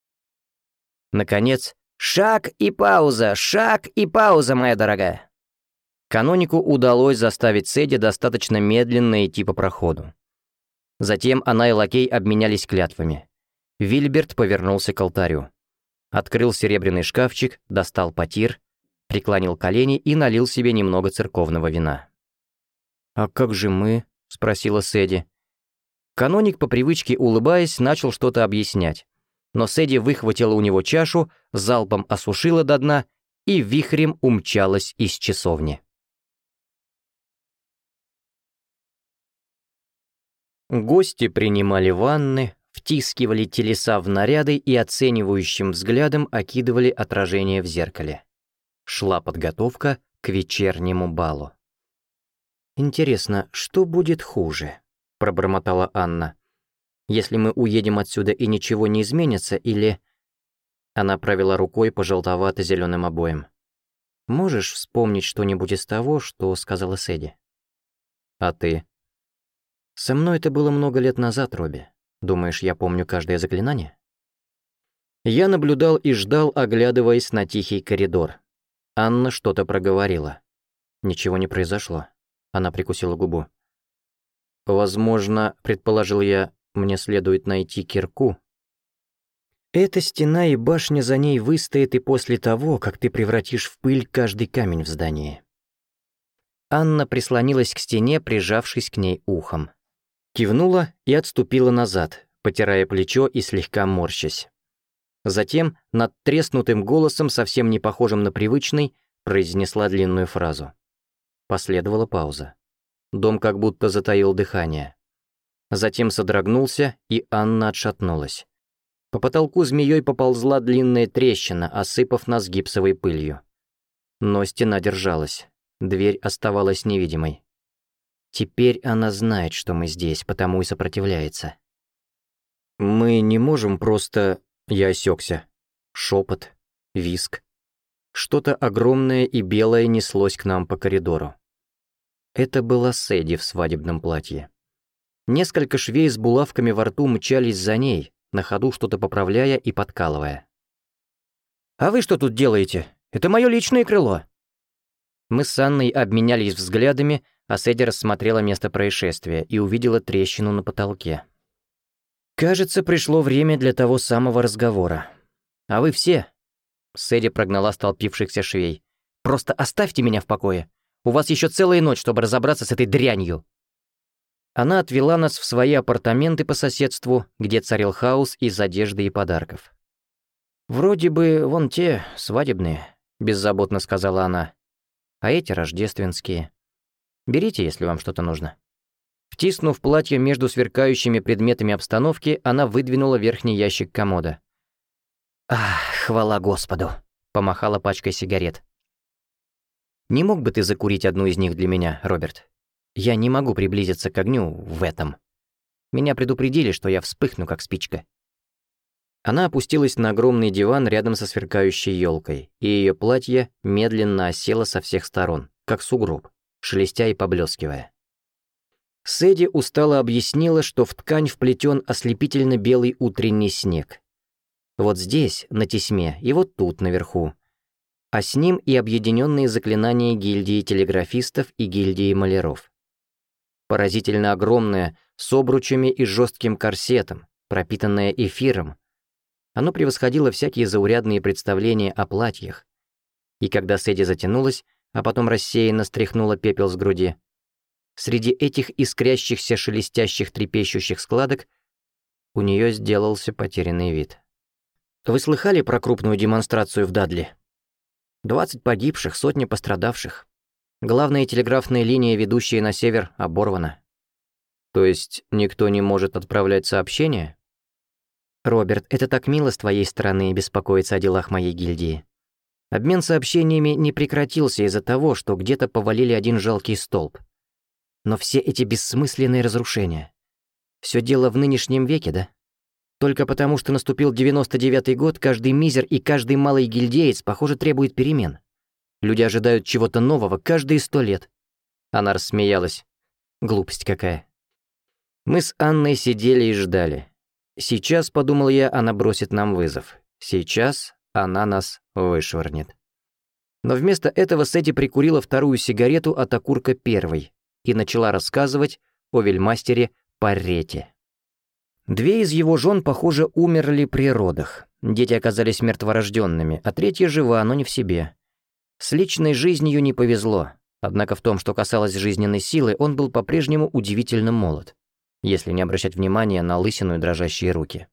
Наконец, шаг и пауза, шаг и пауза, моя дорогая. Канонику удалось заставить Сэдди достаточно медленно идти по проходу. Затем она и лакей обменялись клятвами. Вильберт повернулся к алтарю. Открыл серебряный шкафчик, достал потир, преклонил колени и налил себе немного церковного вина. «А как же мы?» — спросила Сэдди. Каноник, по привычке улыбаясь, начал что-то объяснять, но Сэдди выхватила у него чашу, залпом осушила до дна и вихрем умчалась из часовни. Гости принимали ванны, втискивали телеса в наряды и оценивающим взглядом окидывали отражение в зеркале. Шла подготовка к вечернему балу. «Интересно, что будет хуже?» — пробормотала Анна. «Если мы уедем отсюда и ничего не изменится, или...» Она провела рукой по желтовато-зеленым обоям. «Можешь вспомнить что-нибудь из того, что сказала Сэдди?» «А ты?» «Со мной это было много лет назад, Робби. Думаешь, я помню каждое заклинание?» Я наблюдал и ждал, оглядываясь на тихий коридор. Анна что-то проговорила. Ничего не произошло. Она прикусила губу. «Возможно, — предположил я, — мне следует найти кирку. Эта стена и башня за ней выстоят и после того, как ты превратишь в пыль каждый камень в здании». Анна прислонилась к стене, прижавшись к ней ухом. Кивнула и отступила назад, потирая плечо и слегка морщась. Затем, надтреснутым голосом, совсем не похожим на привычный, произнесла длинную фразу. Последовала пауза. Дом как будто затаил дыхание. Затем содрогнулся, и Анна отшатнулась. По потолку змеей поползла длинная трещина, осыпав нас гипсовой пылью. Но стена держалась. Дверь оставалась невидимой. Теперь она знает, что мы здесь, потому и сопротивляется. «Мы не можем просто...» Я осекся. Шепот, виск. Что-то огромное и белое неслось к нам по коридору. Это была Сэдди в свадебном платье. Несколько швей с булавками во рту мчались за ней, на ходу что-то поправляя и подкалывая. «А вы что тут делаете? Это мое личное крыло!» Мы с Анной обменялись взглядами, а Сэдди рассмотрела место происшествия и увидела трещину на потолке. «Кажется, пришло время для того самого разговора. А вы все...» Сэдди прогнала столпившихся швей. «Просто оставьте меня в покое. У вас еще целая ночь, чтобы разобраться с этой дрянью». Она отвела нас в свои апартаменты по соседству, где царил хаос из одежды и подарков. «Вроде бы вон те, свадебные», — беззаботно сказала она. «А эти рождественские. Берите, если вам что-то нужно». Втиснув платье между сверкающими предметами обстановки, она выдвинула верхний ящик комода. «Ах, хвала Господу!» — помахала пачкой сигарет. «Не мог бы ты закурить одну из них для меня, Роберт? Я не могу приблизиться к огню в этом. Меня предупредили, что я вспыхну, как спичка». Она опустилась на огромный диван рядом со сверкающей елкой, и ее платье медленно осело со всех сторон, как сугроб, шелестя и поблескивая. Сэдди устало объяснила, что в ткань вплетен ослепительно белый утренний снег. Вот здесь, на тесьме, и вот тут, наверху. А с ним и объединенные заклинания гильдии телеграфистов и гильдии маляров. Поразительно огромное, с обручами и жестким корсетом, пропитанное эфиром. Оно превосходило всякие заурядные представления о платьях. И когда Сэдди затянулась, а потом рассеянно стряхнула пепел с груди, среди этих искрящихся, шелестящих, трепещущих складок у нее сделался потерянный вид. «Вы слыхали про крупную демонстрацию в Дадли? Двадцать погибших, сотни пострадавших. Главная телеграфная линия, ведущая на север, оборвана». «То есть никто не может отправлять сообщения?» «Роберт, это так мило с твоей стороны беспокоиться о делах моей гильдии. Обмен сообщениями не прекратился из-за того, что где-то повалили один жалкий столб. Но все эти бессмысленные разрушения. Все дело в нынешнем веке, да? Только потому, что наступил девяносто девятый год, каждый мизер и каждый малый гильдеец, похоже, требует перемен. Люди ожидают чего-то нового каждые сто лет». Она рассмеялась. Глупость какая. Мы с Анной сидели и ждали. Сейчас, подумал я, она бросит нам вызов. Сейчас она нас вышвырнет. Но вместо этого Сэдди прикурила вторую сигарету от окурка первой и начала рассказывать о вельмастере Паррете. Две из его жен, похоже, умерли при родах. Дети оказались мертворожденными, а третья жива, но не в себе. С личной жизнью не повезло, однако в том, что касалось жизненной силы, он был по-прежнему удивительно молод, если не обращать внимания на лысину и дрожащие руки.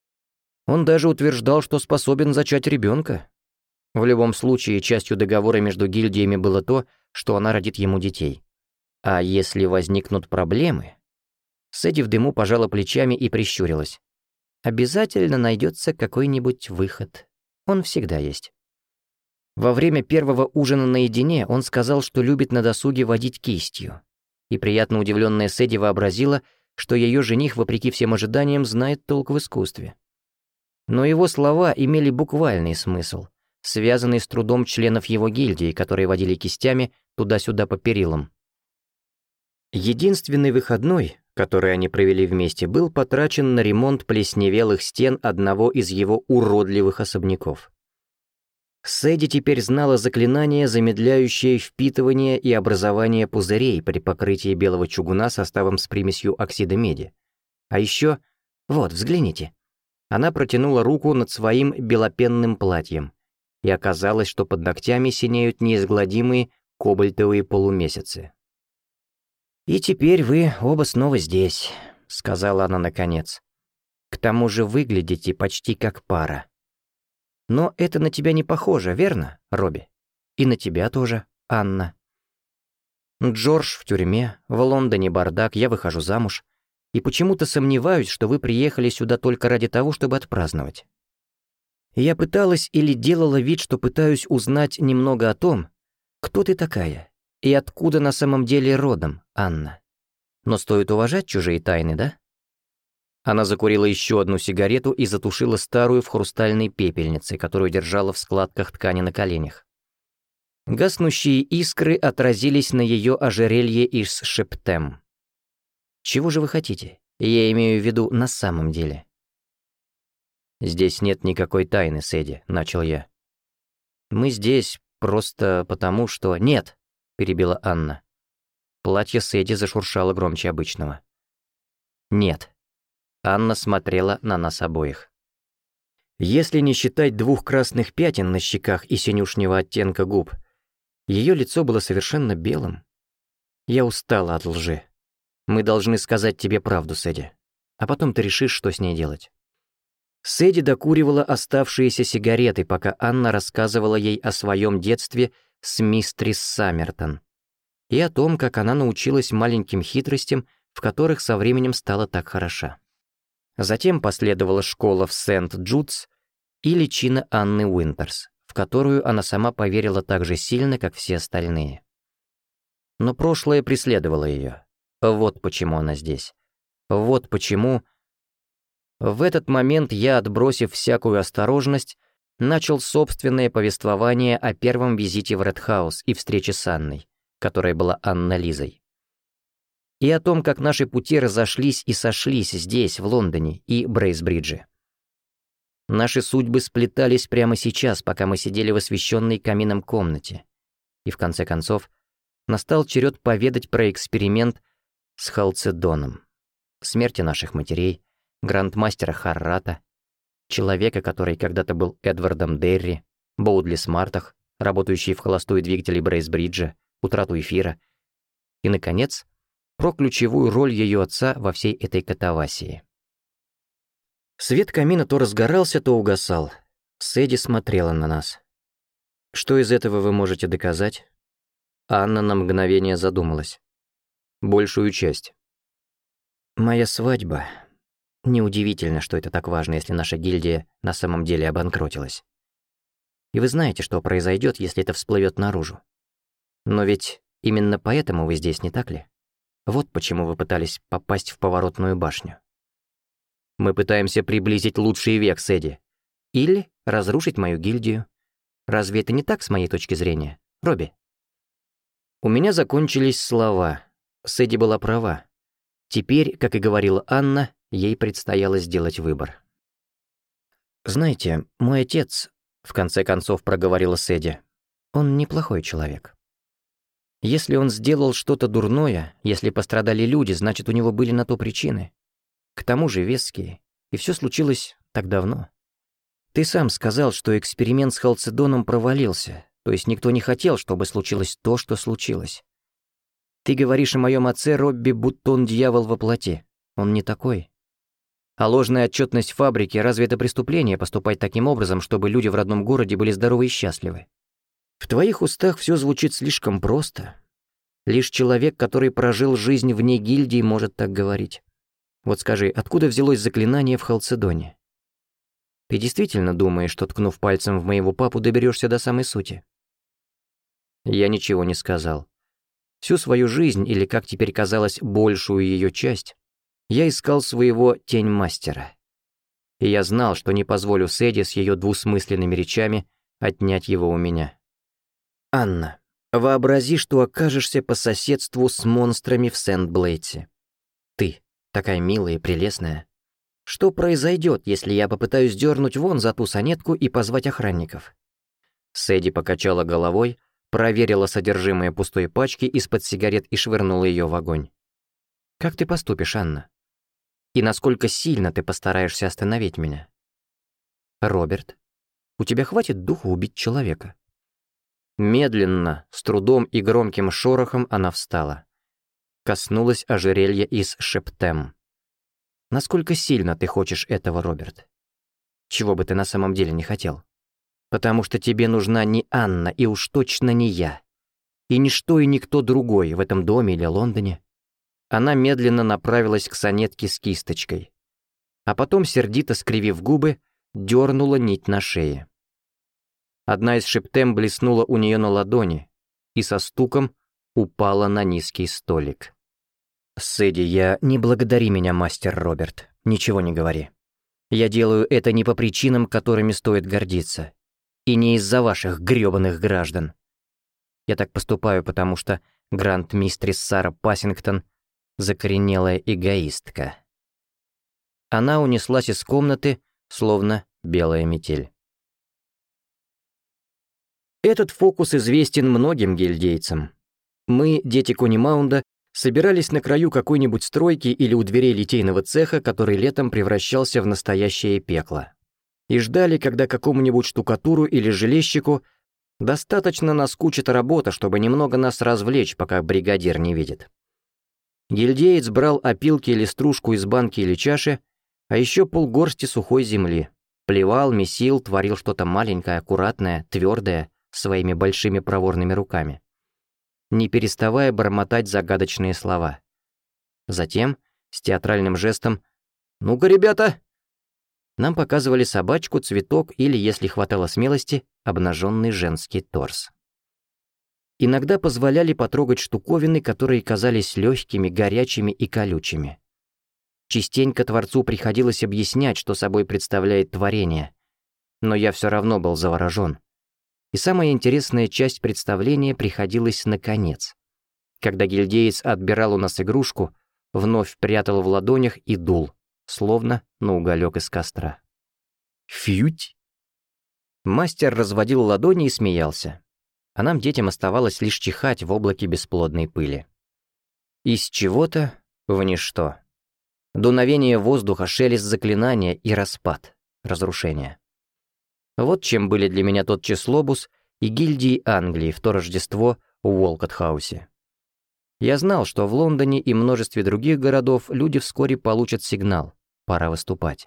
Он даже утверждал, что способен зачать ребенка. В любом случае, частью договора между гильдиями было то, что она родит ему детей. А если возникнут проблемы... Сэдди в дыму пожала плечами и прищурилась. Обязательно найдется какой-нибудь выход. Он всегда есть. Во время первого ужина наедине он сказал, что любит на досуге водить кистью. И приятно удивленная Сэдди вообразила, что ее жених, вопреки всем ожиданиям, знает толк в искусстве. Но его слова имели буквальный смысл, связанный с трудом членов его гильдии, которые водили кистями туда-сюда по перилам. Единственный выходной, который они провели вместе, был потрачен на ремонт плесневелых стен одного из его уродливых особняков. Сэдди теперь знала заклинание, замедляющее впитывание и образование пузырей при покрытии белого чугуна составом с примесью оксида меди. А еще, вот, взгляните. Она протянула руку над своим белопенным платьем, и оказалось, что под ногтями синеют неизгладимые кобальтовые полумесяцы. «И теперь вы оба снова здесь», — сказала она наконец. «К тому же выглядите почти как пара. Но это на тебя не похоже, верно, Робби? И на тебя тоже, Анна. Джордж в тюрьме, в Лондоне бардак, я выхожу замуж. И почему-то сомневаюсь, что вы приехали сюда только ради того, чтобы отпраздновать. Я пыталась или делала вид, что пытаюсь узнать немного о том, кто ты такая и откуда на самом деле родом, Анна. Но стоит уважать чужие тайны, да? Она закурила еще одну сигарету и затушила старую в хрустальной пепельнице, которую держала в складках ткани на коленях. Гаснущие искры отразились на ее ожерелье из шептем. «Чего же вы хотите? Я имею в виду на самом деле». «Здесь нет никакой тайны, Сэдди», — начал я. «Мы здесь просто потому, что...» «Нет», — перебила Анна. Платье Сэдди зашуршало громче обычного. «Нет». Анна смотрела на нас обоих. Если не считать двух красных пятен на щеках и синюшнего оттенка губ, ее лицо было совершенно белым. Я устала от лжи. Мы должны сказать тебе правду, Сэдди, а потом ты решишь, что с ней делать. Сэдди докуривала оставшиеся сигареты, пока Анна рассказывала ей о своем детстве с мистерис Саммертон и о том, как она научилась маленьким хитростям, в которых со временем стала так хороша. Затем последовала школа в Сент-Джудс и личина Анны Уинтерс, в которую она сама поверила так же сильно, как все остальные. Но прошлое преследовало ее. Вот почему она здесь. Вот почему... В этот момент я, отбросив всякую осторожность, начал собственное повествование о первом визите в Редхаус и встрече с Анной, которая была Анна-Лизой. И о том, как наши пути разошлись и сошлись здесь, в Лондоне и Брейсбридже. Наши судьбы сплетались прямо сейчас, пока мы сидели в освещенной камином комнате. И в конце концов, настал черед поведать про эксперимент с Халцедоном, смерти наших матерей, грандмастера Харрата, человека, который когда-то был Эдвардом Дерри, Боудли Смартах, работающий в холостую двигателе Брейсбриджа, утрату эфира, и, наконец, про ключевую роль ее отца во всей этой катавасии. Свет камина то разгорался, то угасал. Сэдди смотрела на нас. «Что из этого вы можете доказать?» Анна на мгновение задумалась. «Большую часть». «Моя свадьба. Неудивительно, что это так важно, если наша гильдия на самом деле обанкротилась. И вы знаете, что произойдет, если это всплывет наружу. Но ведь именно поэтому вы здесь, не так ли? Вот почему вы пытались попасть в поворотную башню. Мы пытаемся приблизить лучший век, Сэдди. Или разрушить мою гильдию. Разве это не так, с моей точки зрения, Робби?» У меня закончились слова. Сэдди была права. Теперь, как и говорила Анна, ей предстояло сделать выбор. «Знаете, мой отец, — в конце концов проговорила Сэдди, — он неплохой человек. Если он сделал что-то дурное, если пострадали люди, значит, у него были на то причины. К тому же веские, и все случилось так давно. Ты сам сказал, что эксперимент с Халцедоном провалился, то есть никто не хотел, чтобы случилось то, что случилось. Ты говоришь о моем отце Робби, будто он дьявол во плоти. Он не такой. А ложная отчетность фабрики, разве это преступление поступать таким образом, чтобы люди в родном городе были здоровы и счастливы? В твоих устах все звучит слишком просто. Лишь человек, который прожил жизнь вне гильдии, может так говорить. Вот скажи, откуда взялось заклинание в Халцедоне? Ты действительно думаешь, что, ткнув пальцем в моего папу, доберешься до самой сути?» Я ничего не сказал. Всю свою жизнь, или, как теперь казалось, большую ее часть, я искал своего тень-мастера. И я знал, что не позволю Сэдди с ее двусмысленными речами отнять его у меня. «Анна, вообрази, что окажешься по соседству с монстрами в Сент-Блейтсе. Ты, такая милая и прелестная. Что произойдет, если я попытаюсь дернуть вон за ту сонетку и позвать охранников?» Сэдди покачала головой, проверила содержимое пустой пачки из-под сигарет и швырнула ее в огонь. «Как ты поступишь, Анна? И насколько сильно ты постараешься остановить меня? Роберт, у тебя хватит духу убить человека?» Медленно, с трудом и громким шорохом она встала. Коснулась ожерелья из шептем. «Насколько сильно ты хочешь этого, Роберт? Чего бы ты на самом деле не хотел?» потому что тебе нужна не Анна, и уж точно не я. И ничто и никто другой в этом доме или Лондоне». Она медленно направилась к сонетке с кисточкой, а потом, сердито скривив губы, дернула нить на шее. Одна из шептем блеснула у нее на ладони и со стуком упала на низкий столик. «Сэдди, я... не благодари меня, мастер Роберт, ничего не говори. Я делаю это не по причинам, которыми стоит гордиться, и не из-за ваших грёбаных граждан. Я так поступаю, потому что гранд-мистрис Сара Пассингтон — закоренелая эгоистка». Она унеслась из комнаты, словно белая метель. Этот фокус известен многим гильдейцам. Мы, дети Конимаунда, собирались на краю какой-нибудь стройки или у дверей литейного цеха, который летом превращался в настоящее пекло, и ждали, когда какому-нибудь штукатуру или железчику достаточно наскучит работа, чтобы немного нас развлечь, пока бригадир не видит. Гильдеец брал опилки или стружку из банки или чаши, а еще полгорсти сухой земли, плевал, месил, творил что-то маленькое, аккуратное, твердое, своими большими проворными руками, не переставая бормотать загадочные слова. Затем, с театральным жестом «Ну-ка, ребята!» нам показывали собачку, цветок или, если хватало смелости, обнаженный женский торс. Иногда позволяли потрогать штуковины, которые казались легкими, горячими и колючими. Частенько Творцу приходилось объяснять, что собой представляет творение, но я все равно был заворожен. И самая интересная часть представления приходилась наконец, когда гильдеец отбирал у нас игрушку, вновь прятал в ладонях и дул, словно на уголек из костра. «Фють!» Мастер разводил ладони и смеялся, а нам, детям, оставалось лишь чихать в облаке бесплодной пыли. Из чего-то в ничто. Дуновение воздуха, шелест заклинания и распад, разрушение. Вот чем были для меня тот Числобус и гильдии Англии в то Рождество в Уолкот-хаусе. Я знал, что в Лондоне и множестве других городов люди вскоре получат сигнал «пора выступать».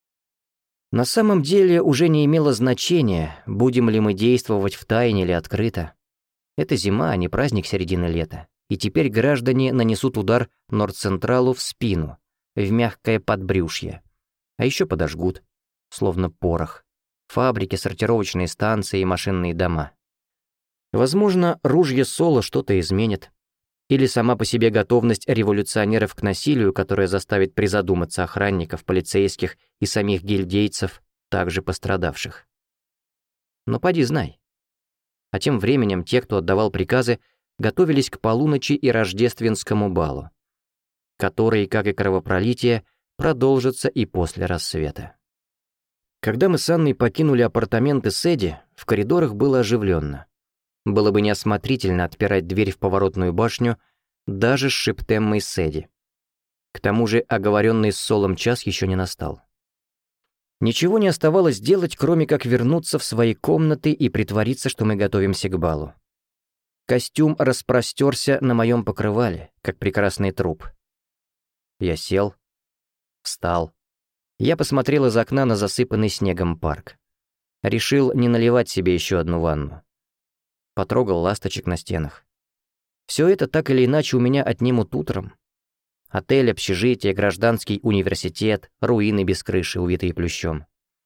На самом деле уже не имело значения, будем ли мы действовать втайне или открыто. Это зима, а не праздник середины лета, и теперь граждане нанесут удар Норд-Централу в спину, в мягкое подбрюшье, а еще подожгут, словно порох, фабрики, сортировочные станции и машинные дома. Возможно, ружье Соло что-то изменит, или сама по себе готовность революционеров к насилию, которая заставит призадуматься охранников, полицейских и самих гильдейцев, также пострадавших. Но поди знай. А тем временем те, кто отдавал приказы, готовились к полуночи и рождественскому балу, который, как и кровопролитие, продолжится и после рассвета. Когда мы с Анной покинули апартаменты Сэдди, в коридорах было оживленно. Было бы неосмотрительно отпирать дверь в поворотную башню даже с шептеммой Сэдди. К тому же оговоренный с Солом час еще не настал. Ничего не оставалось делать, кроме как вернуться в свои комнаты и притвориться, что мы готовимся к балу. Костюм распростерся на моем покрывале, как прекрасный труп. Я сел, встал. Я посмотрел из окна на засыпанный снегом парк. Решил не наливать себе еще одну ванну. Потрогал ласточек на стенах. Все это так или иначе у меня отнимут утром. Отель, общежитие, гражданский университет, руины без крыши, увитые плющом.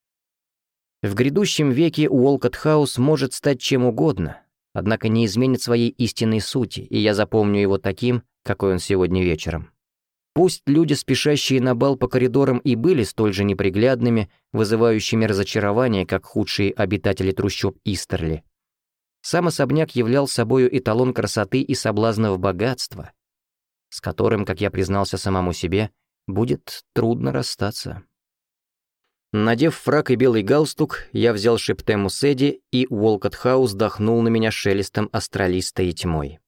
В грядущем веке Уолкот-хаус может стать чем угодно, однако не изменит своей истинной сути, и я запомню его таким, какой он сегодня вечером. Пусть люди, спешащие на бал по коридорам, и были столь же неприглядными, вызывающими разочарование, как худшие обитатели трущоб Истерли. Сам особняк являл собою эталон красоты и соблазнов богатства, с которым, как я признался самому себе, будет трудно расстаться. Надев фрак и белый галстук, я взял шептему Сэдди, и Уолкот-хаус дохнул на меня шелестом астралиста и тьмой.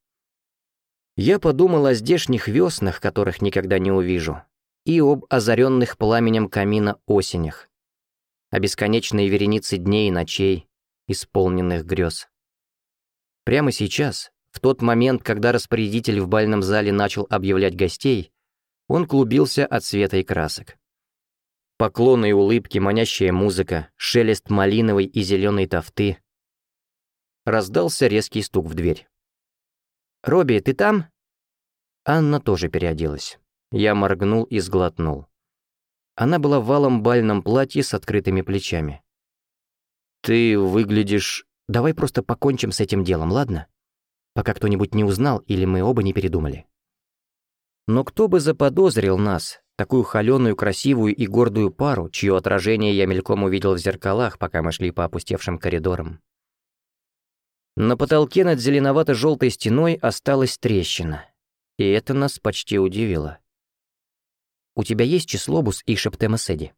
Я подумал о здешних веснах, которых никогда не увижу, и об озаренных пламенем камина осенях, о бесконечной веренице дней и ночей, исполненных грез. Прямо сейчас, в тот момент, когда распорядитель в бальном зале начал объявлять гостей, он клубился от света и красок. Поклоны и улыбки, манящая музыка, шелест малиновой и зеленой тафты. Раздался резкий стук в дверь. «Робби, ты там?» Анна тоже переоделась. Я моргнул и сглотнул. Она была в валом бальном платье с открытыми плечами. «Ты выглядишь...» «Давай просто покончим с этим делом, ладно? Пока кто-нибудь не узнал или мы оба не передумали». Но кто бы заподозрил нас, такую холеную, красивую и гордую пару, чье отражение я мельком увидел в зеркалах, пока мы шли по опустевшим коридорам. На потолке над зеленовато-желтой стеной осталась трещина, и это нас почти удивило. «У тебя есть числобус и шептемоседи?»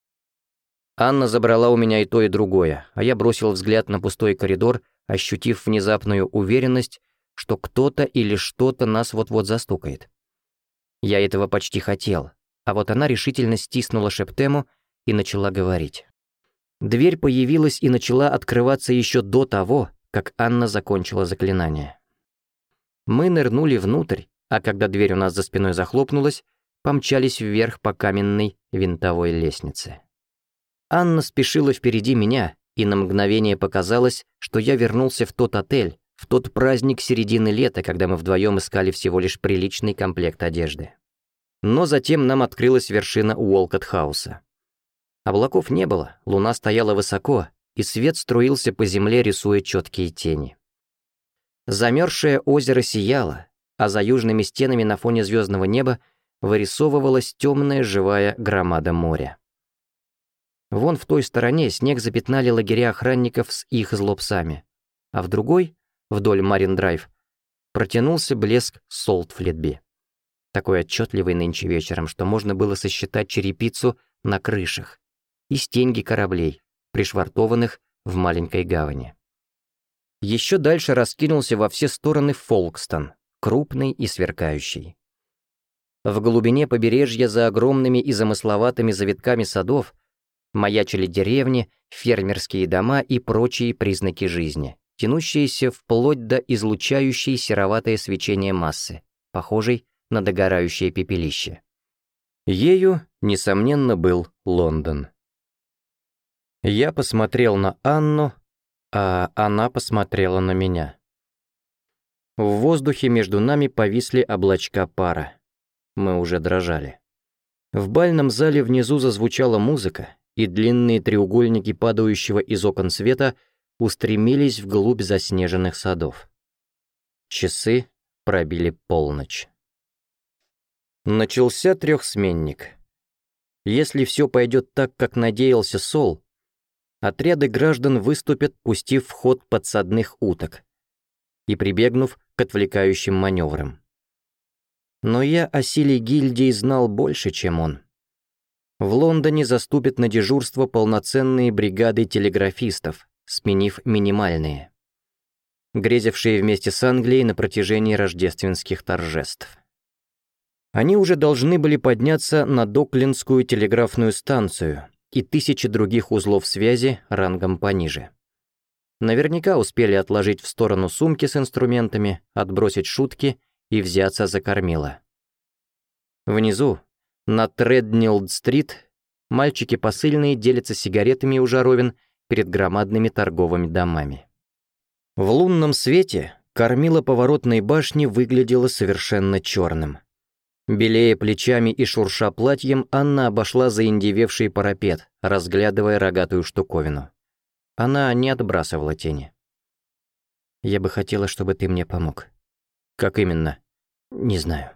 Анна забрала у меня и то, и другое, а я бросил взгляд на пустой коридор, ощутив внезапную уверенность, что кто-то или что-то нас вот-вот застукает. Я этого почти хотел, а вот она решительно стиснула шептему и начала говорить. Дверь появилась и начала открываться еще до того, как Анна закончила заклинание. Мы нырнули внутрь, а когда дверь у нас за спиной захлопнулась, помчались вверх по каменной винтовой лестнице. Анна спешила впереди меня, и на мгновение показалось, что я вернулся в тот отель, в тот праздник середины лета, когда мы вдвоем искали всего лишь приличный комплект одежды. Но затем нам открылась вершина Уолкотт-хауса. Облаков не было, луна стояла высоко, и свет струился по земле, рисуя четкие тени. Замерзшее озеро сияло, а за южными стенами на фоне звездного неба вырисовывалась темная живая громада моря. Вон в той стороне снег запятнали лагеря охранников с их злопсами, а в другой, вдоль Марин-драйв, протянулся блеск Солт-Флетби, такой отчетливый нынче вечером, что можно было сосчитать черепицу на крышах и стеньги кораблей, пришвартованных в маленькой гавани. Еще дальше раскинулся во все стороны Фолкстон, крупный и сверкающий. В глубине побережья за огромными и замысловатыми завитками садов маячили деревни, фермерские дома и прочие признаки жизни, тянущиеся вплоть до излучающей сероватое свечение массы, похожей на догорающее пепелище. Ею, несомненно, был Лондон. Я посмотрел на Анну, а она посмотрела на меня. В воздухе между нами повисли облачка пара. Мы уже дрожали. В бальном зале внизу зазвучала музыка, и длинные треугольники падающего из окон света устремились вглубь заснеженных садов. Часы пробили полночь. Начался трехсменник. Если все пойдет так, как надеялся Сол, отряды граждан выступят, пустив в ход подсадных уток и прибегнув к отвлекающим маневрам. Но я о силе гильдии знал больше, чем он. В Лондоне заступят на дежурство полноценные бригады телеграфистов, сменив минимальные, грезившие вместе с Англией на протяжении рождественских торжеств. Они уже должны были подняться на Доклендскую телеграфную станцию и тысячи других узлов связи рангом пониже. Наверняка успели отложить в сторону сумки с инструментами, отбросить шутки и взяться за кормила. Внизу, на Треднилд-стрит, мальчики посыльные делятся сигаретами у жаровин перед громадными торговыми домами. В лунном свете кормило поворотной башни выглядело совершенно черным. Белея плечами и шурша платьем, Анна обошла заиндевевший парапет, разглядывая рогатую штуковину. Она не отбрасывала тени. «Я бы хотела, чтобы ты мне помог». «Как именно?» «Не знаю».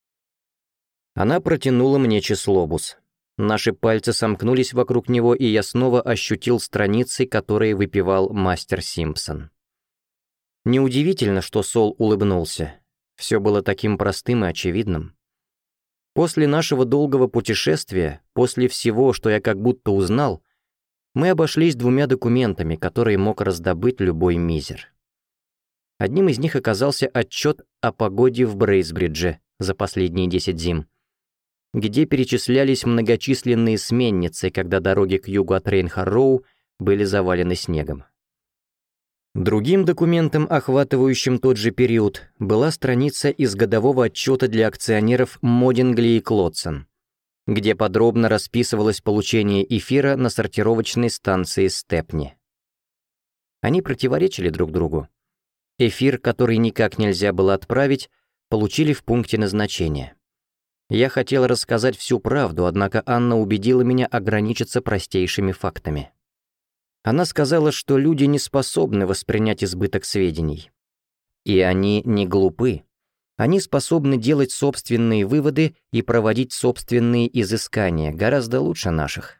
Она протянула мне числобус. Наши пальцы сомкнулись вокруг него, и я снова ощутил страницы, которые выпивал мастер Симпсон. Неудивительно, что Сол улыбнулся. Все было таким простым и очевидным. После нашего долгого путешествия, после всего, что я как будто узнал, мы обошлись двумя документами, которые мог раздобыть любой мизер. Одним из них оказался отчет о погоде в Брейсбридже за последние десять зим, где перечислялись многочисленные сменницы, когда дороги к югу от Рейнхарроу были завалены снегом. Другим документом, охватывающим тот же период, была страница из годового отчета для акционеров Модингли и Клодсон, где подробно расписывалось получение эфира на сортировочной станции Степни. Они противоречили друг другу. Эфир, который никак нельзя было отправить, получили в пункте назначения. Я хотел рассказать всю правду, однако Анна убедила меня ограничиться простейшими фактами. Она сказала, что люди не способны воспринять избыток сведений. И они не глупы. Они способны делать собственные выводы и проводить собственные изыскания, гораздо лучше наших.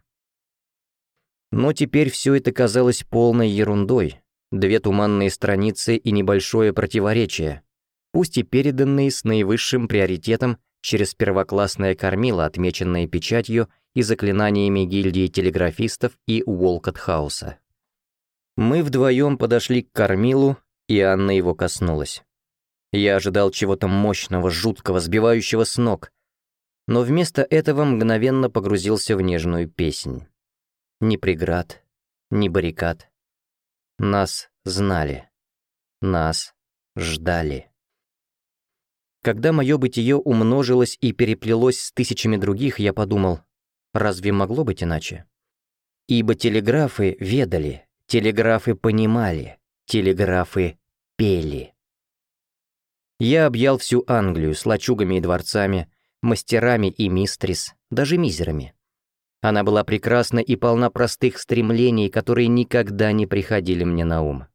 Но теперь все это казалось полной ерундой. Две туманные страницы и небольшое противоречие, пусть и переданные с наивысшим приоритетом через первоклассное кормило, отмеченное печатью и заклинаниями гильдии телеграфистов и Уолкотт-хауса. Мы вдвоем подошли к кормилу, и Анна его коснулась. Я ожидал чего-то мощного, жуткого, сбивающего с ног, но вместо этого мгновенно погрузился в нежную песнь. Ни преград, ни баррикад. Нас знали. Нас ждали. Когда мое бытие умножилось и переплелось с тысячами других, я подумал, разве могло быть иначе? Ибо телеграфы ведали, телеграфы понимали, телеграфы пели. Я объял всю Англию с лачугами и дворцами, мастерами и мистрис, даже мизерами. Она была прекрасна и полна простых стремлений, которые никогда не приходили мне на ум.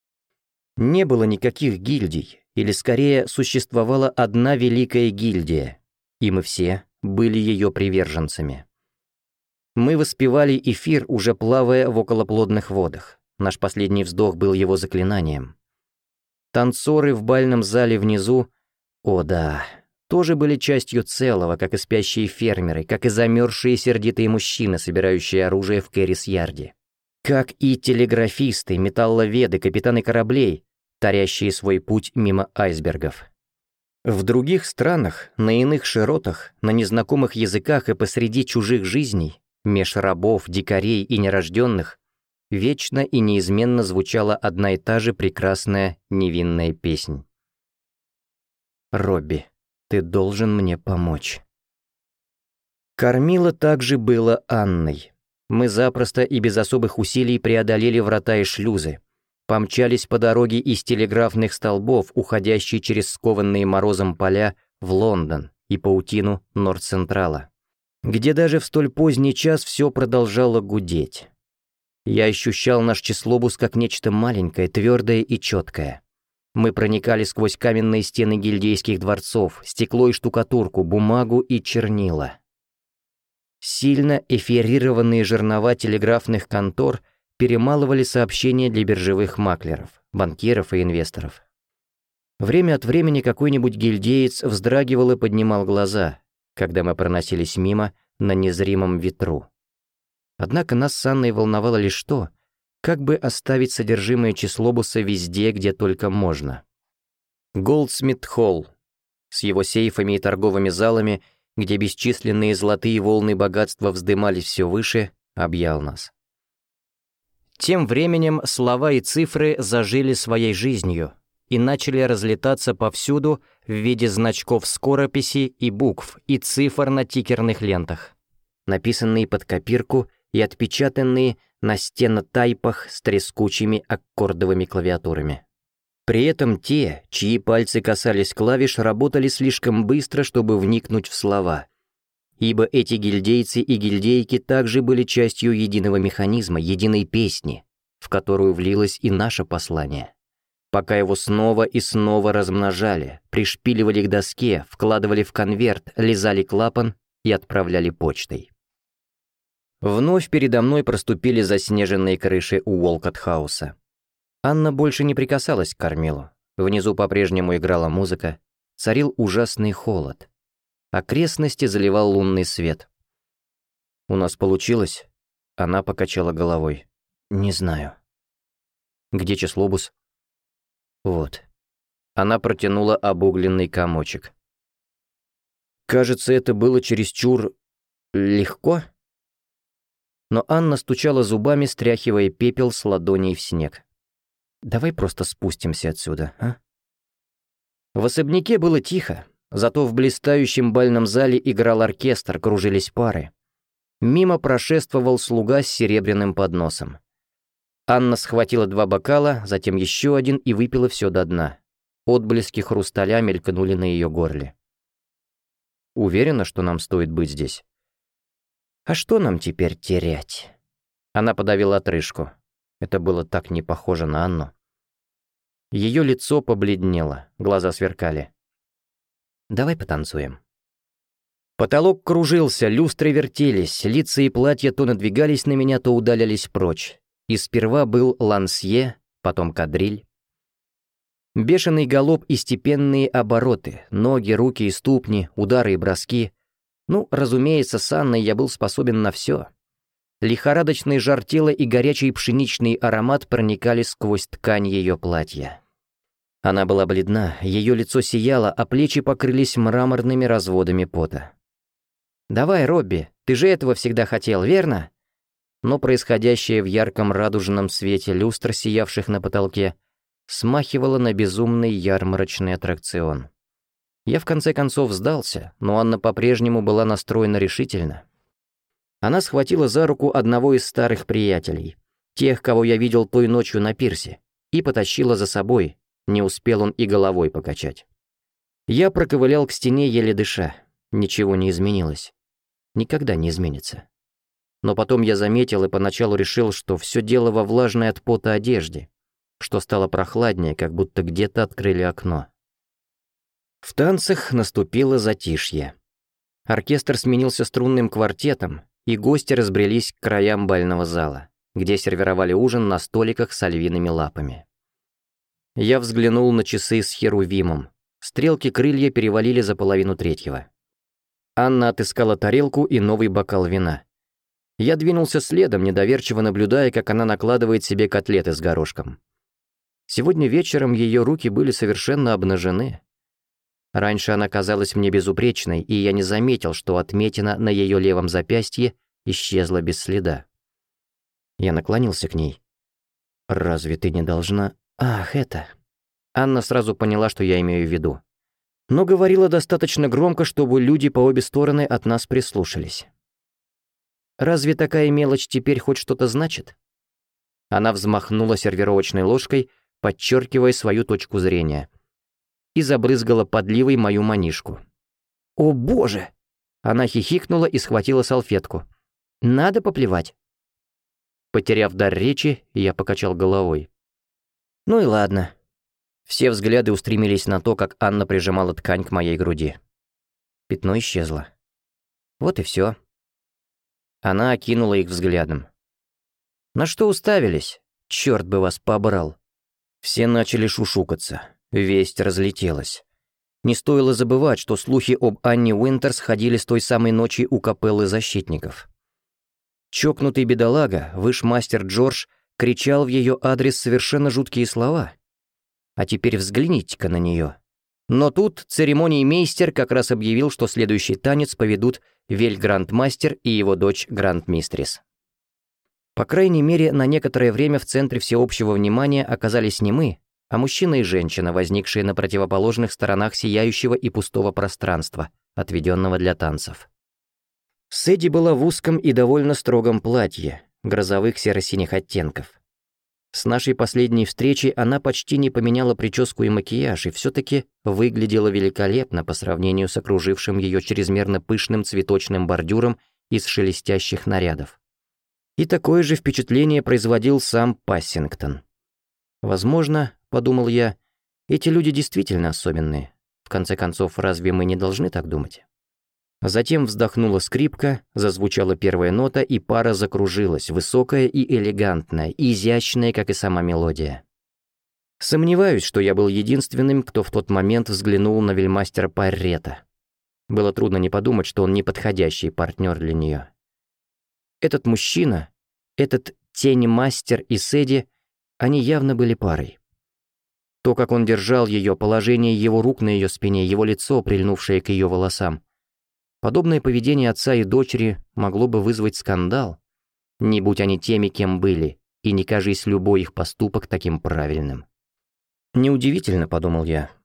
Не было никаких гильдий, или скорее существовала одна великая гильдия, и мы все были ее приверженцами. Мы воспевали эфир, уже плавая в околоплодных водах. Наш последний вздох был его заклинанием. Танцоры в бальном зале внизу, о да, тоже были частью целого, как и спящие фермеры, как и замерзшие сердитые мужчины, собирающие оружие в Кэррис-Ярде. Как и телеграфисты, металловеды, капитаны кораблей, тарящие свой путь мимо айсбергов. В других странах, на иных широтах, на незнакомых языках и посреди чужих жизней, меж рабов, дикарей и нерожденных, вечно и неизменно звучала одна и та же прекрасная невинная песнь. «Робби, ты должен мне помочь». Кормило также было Анной. Мы запросто и без особых усилий преодолели врата и шлюзы, помчались по дороге из телеграфных столбов, уходящей через скованные морозом поля, в Лондон и паутину Норд-Централа, где даже в столь поздний час все продолжало гудеть. Я ощущал наш числобус как нечто маленькое, твердое и четкое. Мы проникали сквозь каменные стены гильдейских дворцов, стекло и штукатурку, бумагу и чернила. Сильно эфирированные жернова телеграфных контор перемалывали сообщения для биржевых маклеров, банкиров и инвесторов. Время от времени какой-нибудь гильдеец вздрагивал и поднимал глаза, когда мы проносились мимо на незримом ветру. Однако нас с Анной волновало лишь то, как бы оставить содержимое числобуса везде, где только можно. Голдсмит-холл с его сейфами и торговыми залами, где бесчисленные золотые волны богатства вздымались все выше, объял нас. Тем временем слова и цифры зажили своей жизнью и начали разлетаться повсюду в виде значков скорописи и букв и цифр на тикерных лентах, написанные под копирку и отпечатанные на стенотайпах с трескучими аккордовыми клавиатурами. При этом те, чьи пальцы касались клавиш, работали слишком быстро, чтобы вникнуть в слова, ибо эти гильдейцы и гильдейки также были частью единого механизма, единой песни, в которую влилось и наше послание. Пока его снова и снова размножали, пришпиливали к доске, вкладывали в конверт, лизали клапан и отправляли почтой. Вновь передо мной проступили заснеженные крыши Уолкотт-хауса. Анна больше не прикасалась к кормилу. Внизу по-прежнему играла музыка, царил ужасный холод. Окрестности заливал лунный свет. «У нас получилось?» Она покачала головой. «Не знаю». «Где числобус?» «Вот». Она протянула обугленный комочек. «Кажется, это было чересчур... легко?» Но Анна стучала зубами, стряхивая пепел с ладоней в снег. «Давай просто спустимся отсюда, а?» В особняке было тихо. зато в блистающем бальном зале играл оркестр, кружились пары. Мимо прошествовал слуга с серебряным подносом. Анна схватила два бокала, затем еще один и выпила все до дна. Отблески хрусталя мелькнули на ее горле. «Уверена, что нам стоит быть здесь?» «А что нам теперь терять?» Она подавила отрыжку. Это было так не похоже на Анну. Ее лицо побледнело, глаза сверкали. «Давай потанцуем». Потолок кружился, люстры вертелись, лица и платья то надвигались на меня, то удалялись прочь. И сперва был лансье, потом кадриль. Бешеный галоп и степенные обороты, ноги, руки и ступни, удары и броски. Ну, разумеется, с Анной я был способен на все. Лихорадочный жар тела и горячий пшеничный аромат проникали сквозь ткань ее платья. Она была бледна, ее лицо сияло, а плечи покрылись мраморными разводами пота. «Давай, Робби, ты же этого всегда хотел, верно?» Но происходящее в ярком радужном свете люстр, сиявших на потолке, смахивало на безумный ярмарочный аттракцион. Я в конце концов сдался, но Анна по-прежнему была настроена решительно. Она схватила за руку одного из старых приятелей, тех, кого я видел той ночью на пирсе, и потащила за собой, не успел он и головой покачать. Я проковылял к стене, еле дыша. Ничего не изменилось. Никогда не изменится. Но потом я заметил и поначалу решил, что все дело во влажной от пота одежде, что стало прохладнее, как будто где-то открыли окно. В танцах наступило затишье. Оркестр сменился струнным квартетом, и гости разбрелись к краям бального зала, где сервировали ужин на столиках с львиными лапами. Я взглянул на часы с херувимом. Стрелки крылья перевалили за половину третьего. Анна отыскала тарелку и новый бокал вина. Я двинулся следом, недоверчиво наблюдая, как она накладывает себе котлеты с горошком. Сегодня вечером ее руки были совершенно обнажены. Раньше она казалась мне безупречной, и я не заметил, что отметина на ее левом запястье исчезла без следа. Я наклонился к ней. «Разве ты не должна...» «Ах, это...» Анна сразу поняла, что я имею в виду. Но говорила достаточно громко, чтобы люди по обе стороны от нас прислушались. «Разве такая мелочь теперь хоть что-то значит?» Она взмахнула сервировочной ложкой, подчеркивая свою точку зрения, и забрызгала подливой мою манишку. «О боже!» Она хихикнула и схватила салфетку. «Надо поплевать». Потеряв дар речи, я покачал головой. «Ну и ладно». Все взгляды устремились на то, как Анна прижимала ткань к моей груди. Пятно исчезло. Вот и все. Она окинула их взглядом. «На что уставились? Черт бы вас побрал!» Все начали шушукаться. Весть разлетелась. Не стоило забывать, что слухи об Анне Уинтерс ходили с той самой ночи у капеллы защитников. Чокнутый бедолага, вышмастер Джордж, кричал в ее адрес совершенно жуткие слова. А теперь взгляните-ка на нее. Но тут церемониймейстер как раз объявил, что следующий танец поведут Вельграндмастер и его дочь Грандмистрис. По крайней мере, на некоторое время в центре всеобщего внимания оказались не мы, а мужчина и женщина, возникшие на противоположных сторонах сияющего и пустого пространства, отведенного для танцев. Сэдди была в узком и довольно строгом платье, грозовых серо-синих оттенков. С нашей последней встречи она почти не поменяла прическу и макияж, и все-таки выглядела великолепно по сравнению с окружившим ее чрезмерно пышным цветочным бордюром из шелестящих нарядов. И такое же впечатление производил сам Пассингтон. Возможно, подумал я, эти люди действительно особенные. В конце концов, разве мы не должны так думать? Затем вздохнула скрипка, зазвучала первая нота, и пара закружилась, высокая и элегантная, изящная, как и сама мелодия. Сомневаюсь, что я был единственным, кто в тот момент взглянул на вельмастера Парретта. Было трудно не подумать, что он неподходящий партнер для нее. Этот мужчина, этот тень-мастер и Сэдди, они явно были парой. То, как он держал ее, положение его рук на ее спине, его лицо, прильнувшее к ее волосам. Подобное поведение отца и дочери могло бы вызвать скандал, не будь они теми, кем были, и не кажись любой их поступок таким правильным. Неудивительно, подумал я,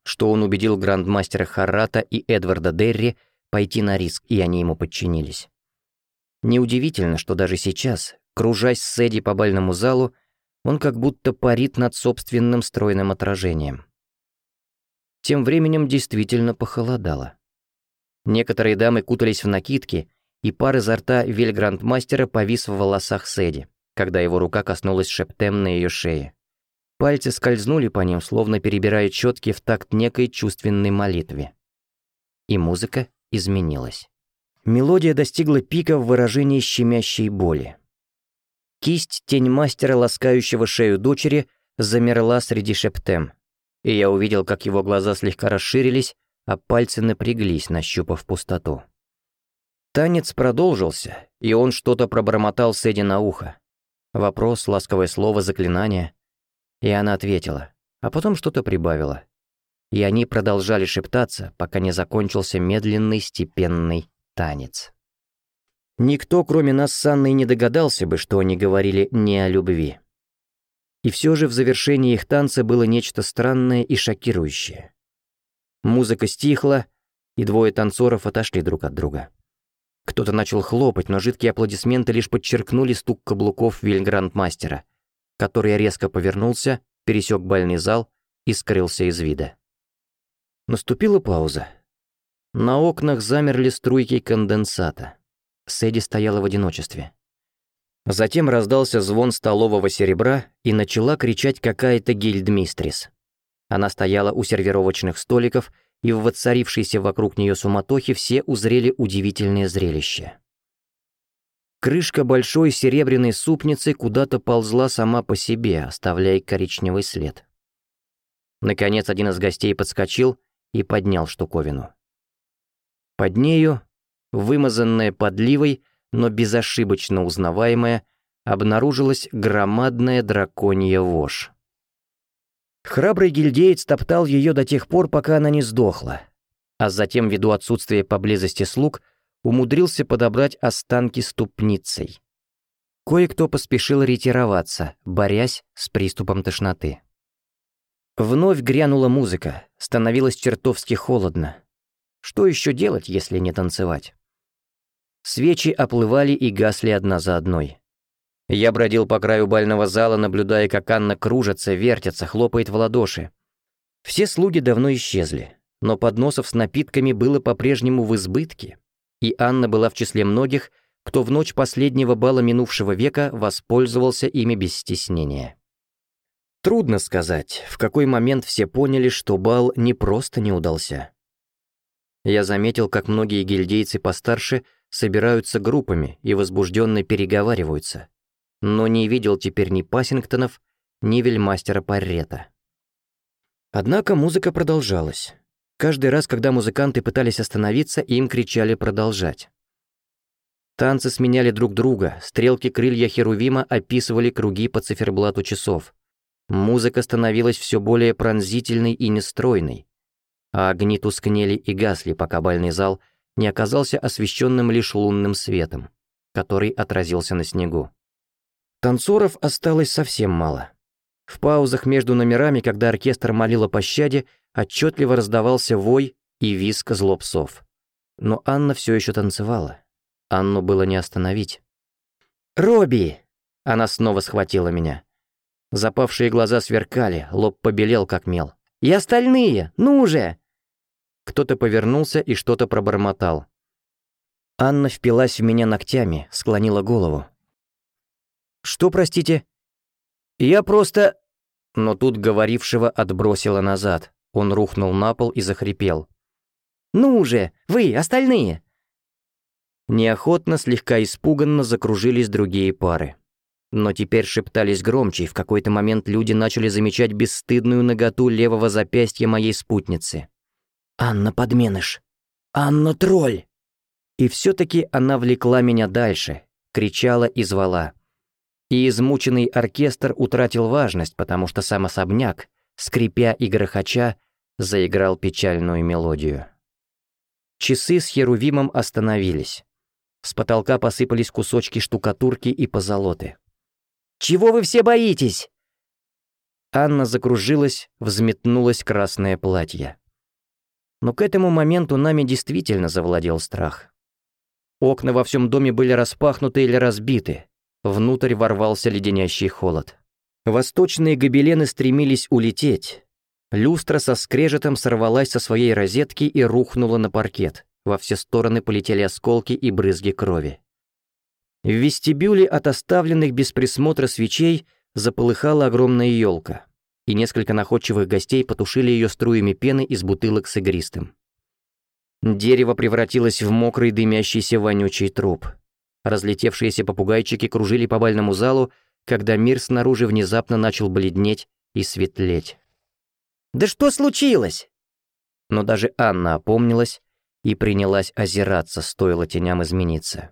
что он убедил грандмастера Харрата и Эдварда Дерри пойти на риск, и они ему подчинились. Неудивительно, что даже сейчас, кружась с Эдди по бальному залу, он как будто парит над собственным стройным отражением. Тем временем действительно похолодало. Некоторые дамы кутались в накидки, и пар изо рта вельграндмастера повис в волосах Сэдди, когда его рука коснулась Шептем на ее шее. Пальцы скользнули по ним, словно перебирая четки в такт некой чувственной молитве. И музыка изменилась. Мелодия достигла пика в выражении щемящей боли. Кисть тень мастера, ласкающего шею дочери, замерла среди Шептем, и я увидел, как его глаза слегка расширились, а пальцы напряглись, нащупав пустоту. Танец продолжился, и он что-то пробормотал Сэдди на ухо. Вопрос, ласковое слово, заклинание. И она ответила, а потом что-то прибавила. И они продолжали шептаться, пока не закончился медленный степенный танец. Никто, кроме нас с Анной, не догадался бы, что они говорили не о любви. И все же в завершении их танца было нечто странное и шокирующее. Музыка стихла, и двое танцоров отошли друг от друга. Кто-то начал хлопать, но жидкие аплодисменты лишь подчеркнули стук каблуков вельграндмастера, который резко повернулся, пересек бальный зал и скрылся из вида. Наступила пауза. На окнах замерли струйки конденсата. Сэдди стояла в одиночестве. Затем раздался звон столового серебра, и начала кричать какая-то гильдмистрис. Она стояла у сервировочных столиков, и в воцарившейся вокруг нее суматохе все узрели удивительное зрелище. Крышка большой серебряной супницы куда-то ползла сама по себе, оставляя коричневый след. Наконец один из гостей подскочил и поднял штуковину. Под нею, вымазанная подливой, но безошибочно узнаваемая, обнаружилась громадная драконья вошь. Храбрый гильдеец топтал ее до тех пор, пока она не сдохла, а затем, ввиду отсутствия поблизости слуг, умудрился подобрать останки ступницей. Кое-кто поспешил ретироваться, борясь с приступом тошноты. Вновь грянула музыка, становилось чертовски холодно. Что еще делать, если не танцевать? Свечи оплывали и гасли одна за одной. Я бродил по краю бального зала, наблюдая, как Анна кружится, вертится, хлопает в ладоши. Все слуги давно исчезли, но подносов с напитками было по-прежнему в избытке, и Анна была в числе многих, кто в ночь последнего бала минувшего века воспользовался ими без стеснения. Трудно сказать, в какой момент все поняли, что бал не просто не удался. Я заметил, как многие гильдейцы постарше собираются группами и возбужденно переговариваются, но не видел теперь ни Пассингтонов, ни вельмастера Паррета. Однако музыка продолжалась. Каждый раз, когда музыканты пытались остановиться, им кричали продолжать. Танцы сменяли друг друга, стрелки крылья Херувима описывали круги по циферблату часов. Музыка становилась все более пронзительной и нестройной, а огни тускнели и гасли, пока бальный зал не оказался освещенным лишь лунным светом, который отразился на снегу. Танцоров осталось совсем мало. В паузах между номерами, когда оркестр молил о пощаде, отчетливо раздавался вой и визг зло псов. Но Анна все еще танцевала. Анну было не остановить. «Робби!» Она снова схватила меня. Запавшие глаза сверкали, лоб побелел, как мел. «И остальные! Ну же!» Кто-то повернулся и что-то пробормотал. Анна впилась в меня ногтями, склонила голову. «Что, простите?» «Я просто...» Но тут говорившего отбросило назад. Он рухнул на пол и захрипел. «Ну же, вы, остальные!» Неохотно, слегка испуганно закружились другие пары. Но теперь шептались громче, и в какой-то момент люди начали замечать бесстыдную наготу левого запястья моей спутницы. «Анна подменыш! Анна тролль!» И все-таки она влекла меня дальше, кричала и звала. И измученный оркестр утратил важность, потому что сам особняк, скрипя и грохоча, заиграл печальную мелодию. Часы с Херувимом остановились. С потолка посыпались кусочки штукатурки и позолоты. «Чего вы все боитесь?» Анна закружилась, взметнулось красное платье. Но к этому моменту нами действительно завладел страх. Окна во всем доме были распахнуты или разбиты. Внутрь ворвался леденящий холод. Восточные гобелены стремились улететь. Люстра со скрежетом сорвалась со своей розетки и рухнула на паркет. Во все стороны полетели осколки и брызги крови. В вестибюле от оставленных без присмотра свечей заполыхала огромная елка, и несколько находчивых гостей потушили ее струями пены из бутылок с игристым. Дерево превратилось в мокрый дымящийся вонючий труп. Разлетевшиеся попугайчики кружили по бальному залу, когда мир снаружи внезапно начал бледнеть и светлеть. «Да что случилось?» Но даже Анна опомнилась и принялась озираться, стоило теням измениться.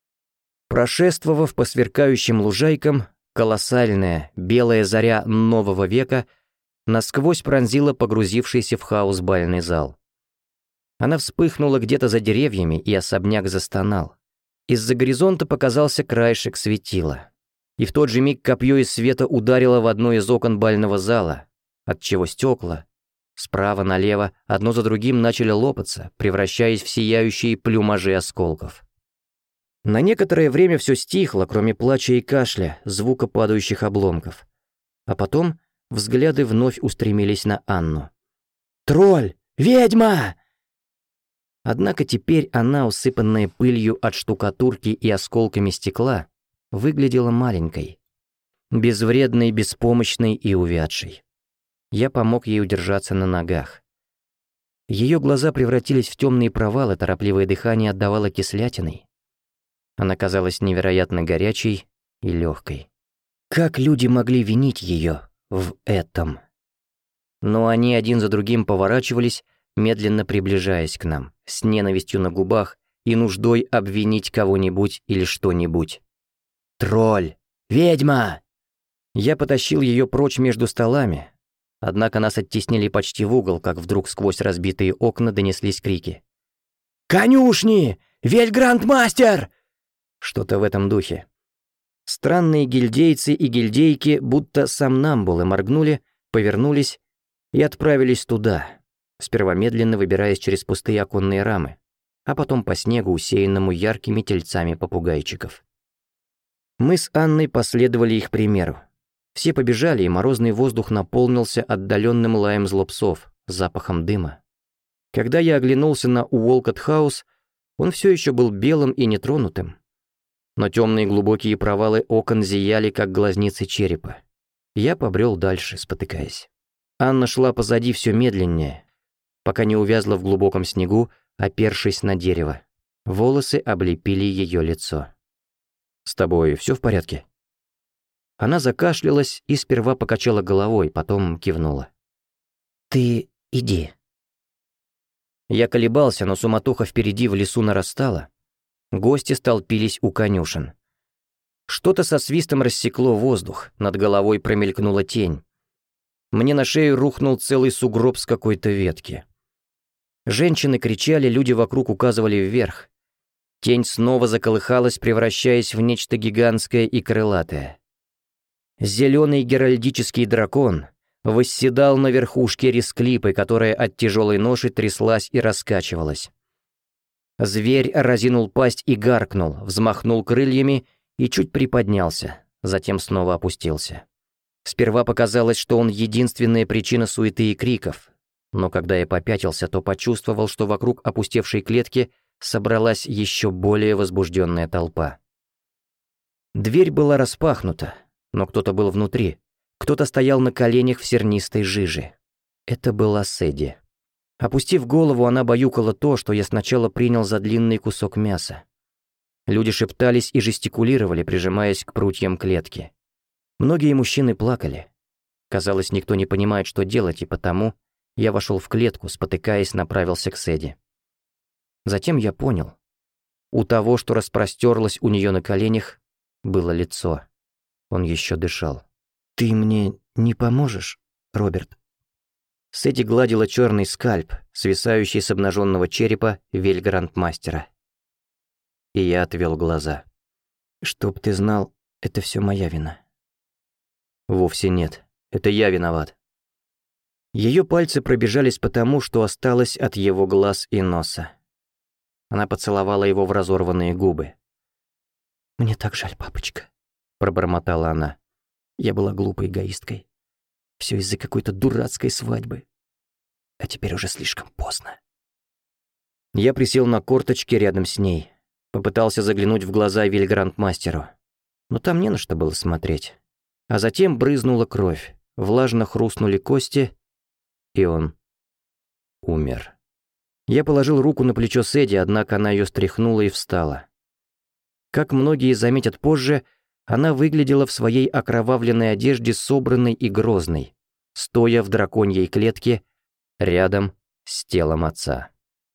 Прошествовав по сверкающим лужайкам, колоссальная белая заря нового века насквозь пронзила погрузившийся в хаос бальный зал. Она вспыхнула где-то за деревьями, и особняк застонал. Из-за горизонта показался краешек светила. И в тот же миг копье из света ударило в одно из окон бального зала, отчего стекла справа налево одно за другим начали лопаться, превращаясь в сияющие плюмажи осколков. На некоторое время все стихло, кроме плача и кашля, звука падающих обломков. А потом взгляды вновь устремились на Анну. «Тролль! Ведьма!» Однако теперь она, усыпанная пылью от штукатурки и осколками стекла, выглядела маленькой, безвредной, беспомощной и увядшей. Я помог ей удержаться на ногах. Ее глаза превратились в темные провалы, торопливое дыхание отдавало кислятиной. Она казалась невероятно горячей и легкой. Как люди могли винить ее в этом? Но они один за другим поворачивались, медленно приближаясь к нам, с ненавистью на губах и нуждой обвинить кого-нибудь или что-нибудь. «Тролль! Ведьма!» Я потащил ее прочь между столами, однако нас оттеснили почти в угол, как вдруг сквозь разбитые окна донеслись крики. «Конюшни! Вельграндмастер!» Что-то в этом духе. Странные гильдейцы и гильдейки, будто сомнамбулы, моргнули, повернулись и отправились туда, сперва медленно выбираясь через пустые оконные рамы, а потом по снегу, усеянному яркими тельцами попугайчиков. Мы с Анной последовали их примеру. Все побежали, и морозный воздух наполнился отдаленным лаем злопсов, запахом дыма. Когда я оглянулся на Уолкот-хаус, он все еще был белым и нетронутым, но темные глубокие провалы окон зияли, как глазницы черепа. Я побрел дальше, спотыкаясь. Анна шла позади все медленнее, пока не увязла в глубоком снегу, опершись на дерево. Волосы облепили ее лицо. «С тобой все в порядке?» Она закашлялась и сперва покачала головой, потом кивнула. «Ты иди». Я колебался, но суматоха впереди в лесу нарастала. Гости столпились у конюшен. Что-то со свистом рассекло воздух, над головой промелькнула тень. Мне на шею рухнул целый сугроб с какой-то ветки. Женщины кричали, люди вокруг указывали вверх. Тень снова заколыхалась, превращаясь в нечто гигантское и крылатое. Зеленый геральдический дракон восседал на верхушке ресклипы, которая от тяжелой ноши тряслась и раскачивалась. Зверь разинул пасть и гаркнул, взмахнул крыльями и чуть приподнялся, затем снова опустился. Сперва показалось, что он единственная причина суеты и криков, но когда я попятился, то почувствовал, что вокруг опустевшей клетки собралась еще более возбужденная толпа. Дверь была распахнута, но кто-то был внутри, кто-то стоял на коленях в сернистой жиже. Это была Сэдди. Опустив голову, она баюкала то, что я сначала принял за длинный кусок мяса. Люди шептались и жестикулировали, прижимаясь к прутьям клетки. Многие мужчины плакали. Казалось, никто не понимает, что делать, и потому я вошел в клетку, спотыкаясь, направился к Сэдди. Затем я понял. У того, что распростерлось у нее на коленях, было лицо. Он еще дышал. «Ты мне не поможешь, Роберт?» Сэдди гладила черный скальп, свисающий с обнаженного черепа Вельграндмастера. И я отвел глаза. «Чтоб ты знал, это все моя вина». «Вовсе нет. Это я виноват». Ее пальцы пробежались по тому, что осталось от его глаз и носа. Она поцеловала его в разорванные губы. «Мне так жаль, папочка», — пробормотала она. «Я была глупой эгоисткой. Все из-за какой-то дурацкой свадьбы. А теперь уже слишком поздно». Я присел на корточки рядом с ней. Попытался заглянуть в глаза Вильграндмастеру. Но там не на что было смотреть. А затем брызнула кровь, влажно хрустнули кости, и он умер. Я положил руку на плечо Сэдди, однако она ее стряхнула и встала. Как многие заметят позже, она выглядела в своей окровавленной одежде собранной и грозной, стоя в драконьей клетке рядом с телом отца.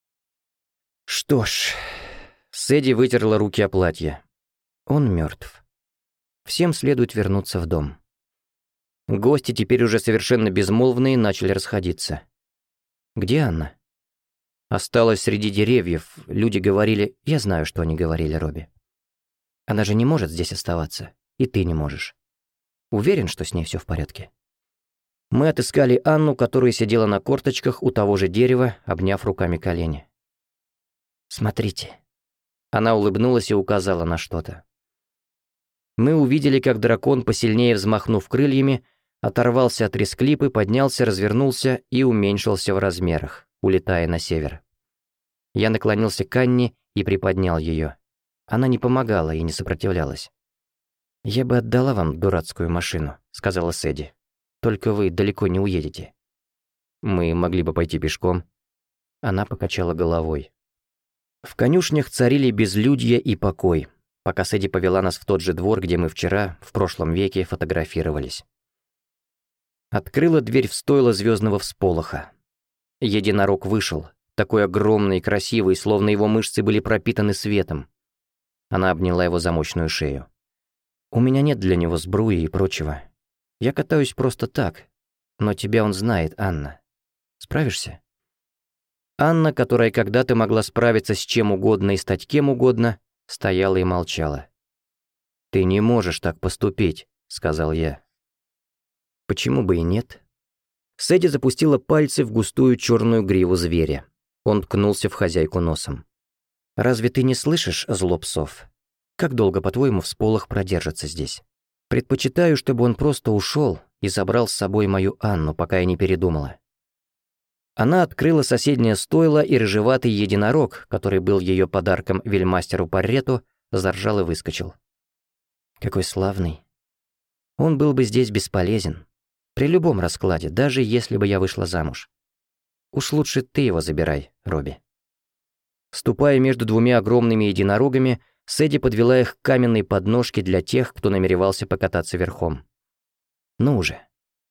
Что ж, Сэдди вытерла руки о платье. Он мертв. Всем следует вернуться в дом. Гости, теперь уже совершенно безмолвные, начали расходиться. Где Анна? Осталась среди деревьев. Люди говорили... Я знаю, что они говорили, Робби. Она же не может здесь оставаться. И ты не можешь. Уверен, что с ней все в порядке. Мы отыскали Анну, которая сидела на корточках у того же дерева, обняв руками колени. «Смотрите». Она улыбнулась и указала на что-то. Мы увидели, как дракон, посильнее взмахнув крыльями, оторвался от ресклипы, поднялся, развернулся и уменьшился в размерах, улетая на север. Я наклонился к Анне и приподнял ее. Она не помогала и не сопротивлялась. «Я бы отдала вам дурацкую машину», — сказала Сэдди. «Только вы далеко не уедете». «Мы могли бы пойти пешком». Она покачала головой. В конюшнях царили безлюдье и покой, пока Сэдди повела нас в тот же двор, где мы вчера, в прошлом веке, фотографировались. Открыла дверь в стойло звездного всполоха. Единорог вышел, такой огромный и красивый, словно его мышцы были пропитаны светом. Она обняла его за мощную шею. «У меня нет для него сбруи и прочего. Я катаюсь просто так, но тебя он знает, Анна. Справишься?» Анна, которая когда-то могла справиться с чем угодно и стать кем угодно, стояла и молчала. «Ты не можешь так поступить», — сказал я. «Почему бы и нет?» Сэдди запустила пальцы в густую черную гриву зверя. Он ткнулся в хозяйку носом. «Разве ты не слышишь зло псов? Как долго, по-твоему, всполох продержится здесь? Предпочитаю, чтобы он просто ушел и забрал с собой мою Анну, пока я не передумала». Она открыла соседнее стойло, и рыжеватый единорог, который был ее подарком вельмастеру Паррету, заржал и выскочил. Какой славный. Он был бы здесь бесполезен. При любом раскладе, даже если бы я вышла замуж. Уж лучше ты его забирай, Робби. Ступая между двумя огромными единорогами, Сэдди подвела их к каменной подножке для тех, кто намеревался покататься верхом. Ну уже.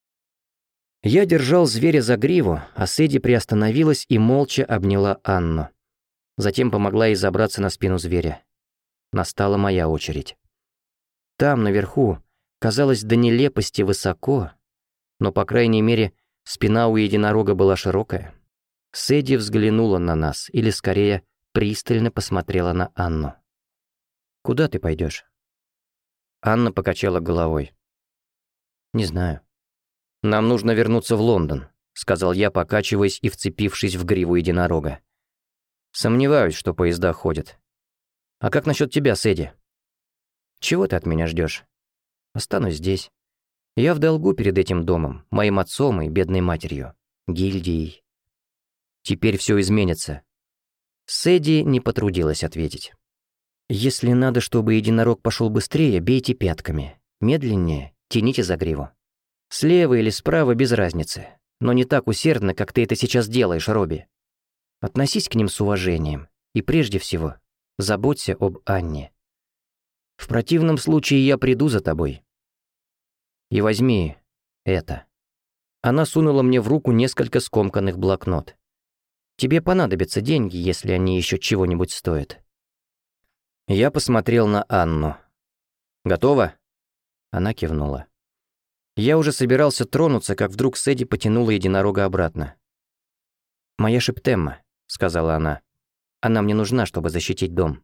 Я держал зверя за гриву, а Сэдди приостановилась и молча обняла Анну. Затем помогла ей забраться на спину зверя. Настала моя очередь. Там, наверху, казалось до нелепости высоко, но, по крайней мере, спина у единорога была широкая. Сэдди взглянула на нас, или, скорее, пристально посмотрела на Анну. «Куда ты пойдешь?» Анна покачала головой. «Не знаю». «Нам нужно вернуться в Лондон», — сказал я, покачиваясь и вцепившись в гриву единорога. «Сомневаюсь, что поезда ходят. А как насчет тебя, Сэдди?» «Чего ты от меня ждешь? Останусь здесь. Я в долгу перед этим домом, моим отцом и бедной матерью, гильдией. Теперь все изменится». Сэдди не потрудилась ответить. «Если надо, чтобы единорог пошел быстрее, бейте пятками. Медленнее тяните за гриву. Слева или справа без разницы, но не так усердно, как ты это сейчас делаешь, Робби. Относись к ним с уважением и, прежде всего, заботься об Анне. В противном случае я приду за тобой. И возьми это». Она сунула мне в руку несколько скомканных блокнот. «Тебе понадобятся деньги, если они еще чего-нибудь стоят». Я посмотрел на Анну. «Готово?» Она кивнула. Я уже собирался тронуться, как вдруг Сэдди потянула единорога обратно. «Моя Шептемма», — сказала она. «Она мне нужна, чтобы защитить дом».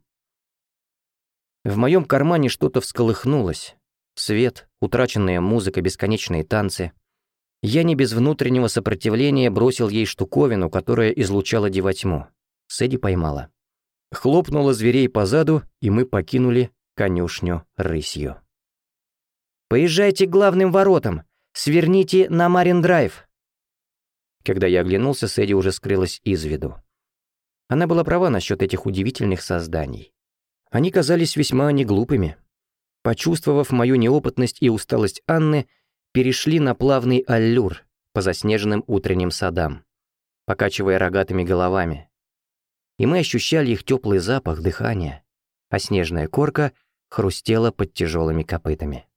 В моем кармане что-то всколыхнулось. Свет, утраченная музыка, бесконечные танцы. Я не без внутреннего сопротивления бросил ей штуковину, которая излучала дивотьму. Сэдди поймала. Хлопнула зверей по заду, и мы покинули конюшню рысью. «Поезжайте к главным воротам! Сверните на Марин-драйв!» Когда я оглянулся, Сэдди уже скрылась из виду. Она была права насчет этих удивительных созданий. Они казались весьма неглупыми. Почувствовав мою неопытность и усталость Анны, перешли на плавный аллюр по заснеженным утренним садам, покачивая рогатыми головами. И мы ощущали их теплый запах, дыхание, а снежная корка хрустела под тяжелыми копытами.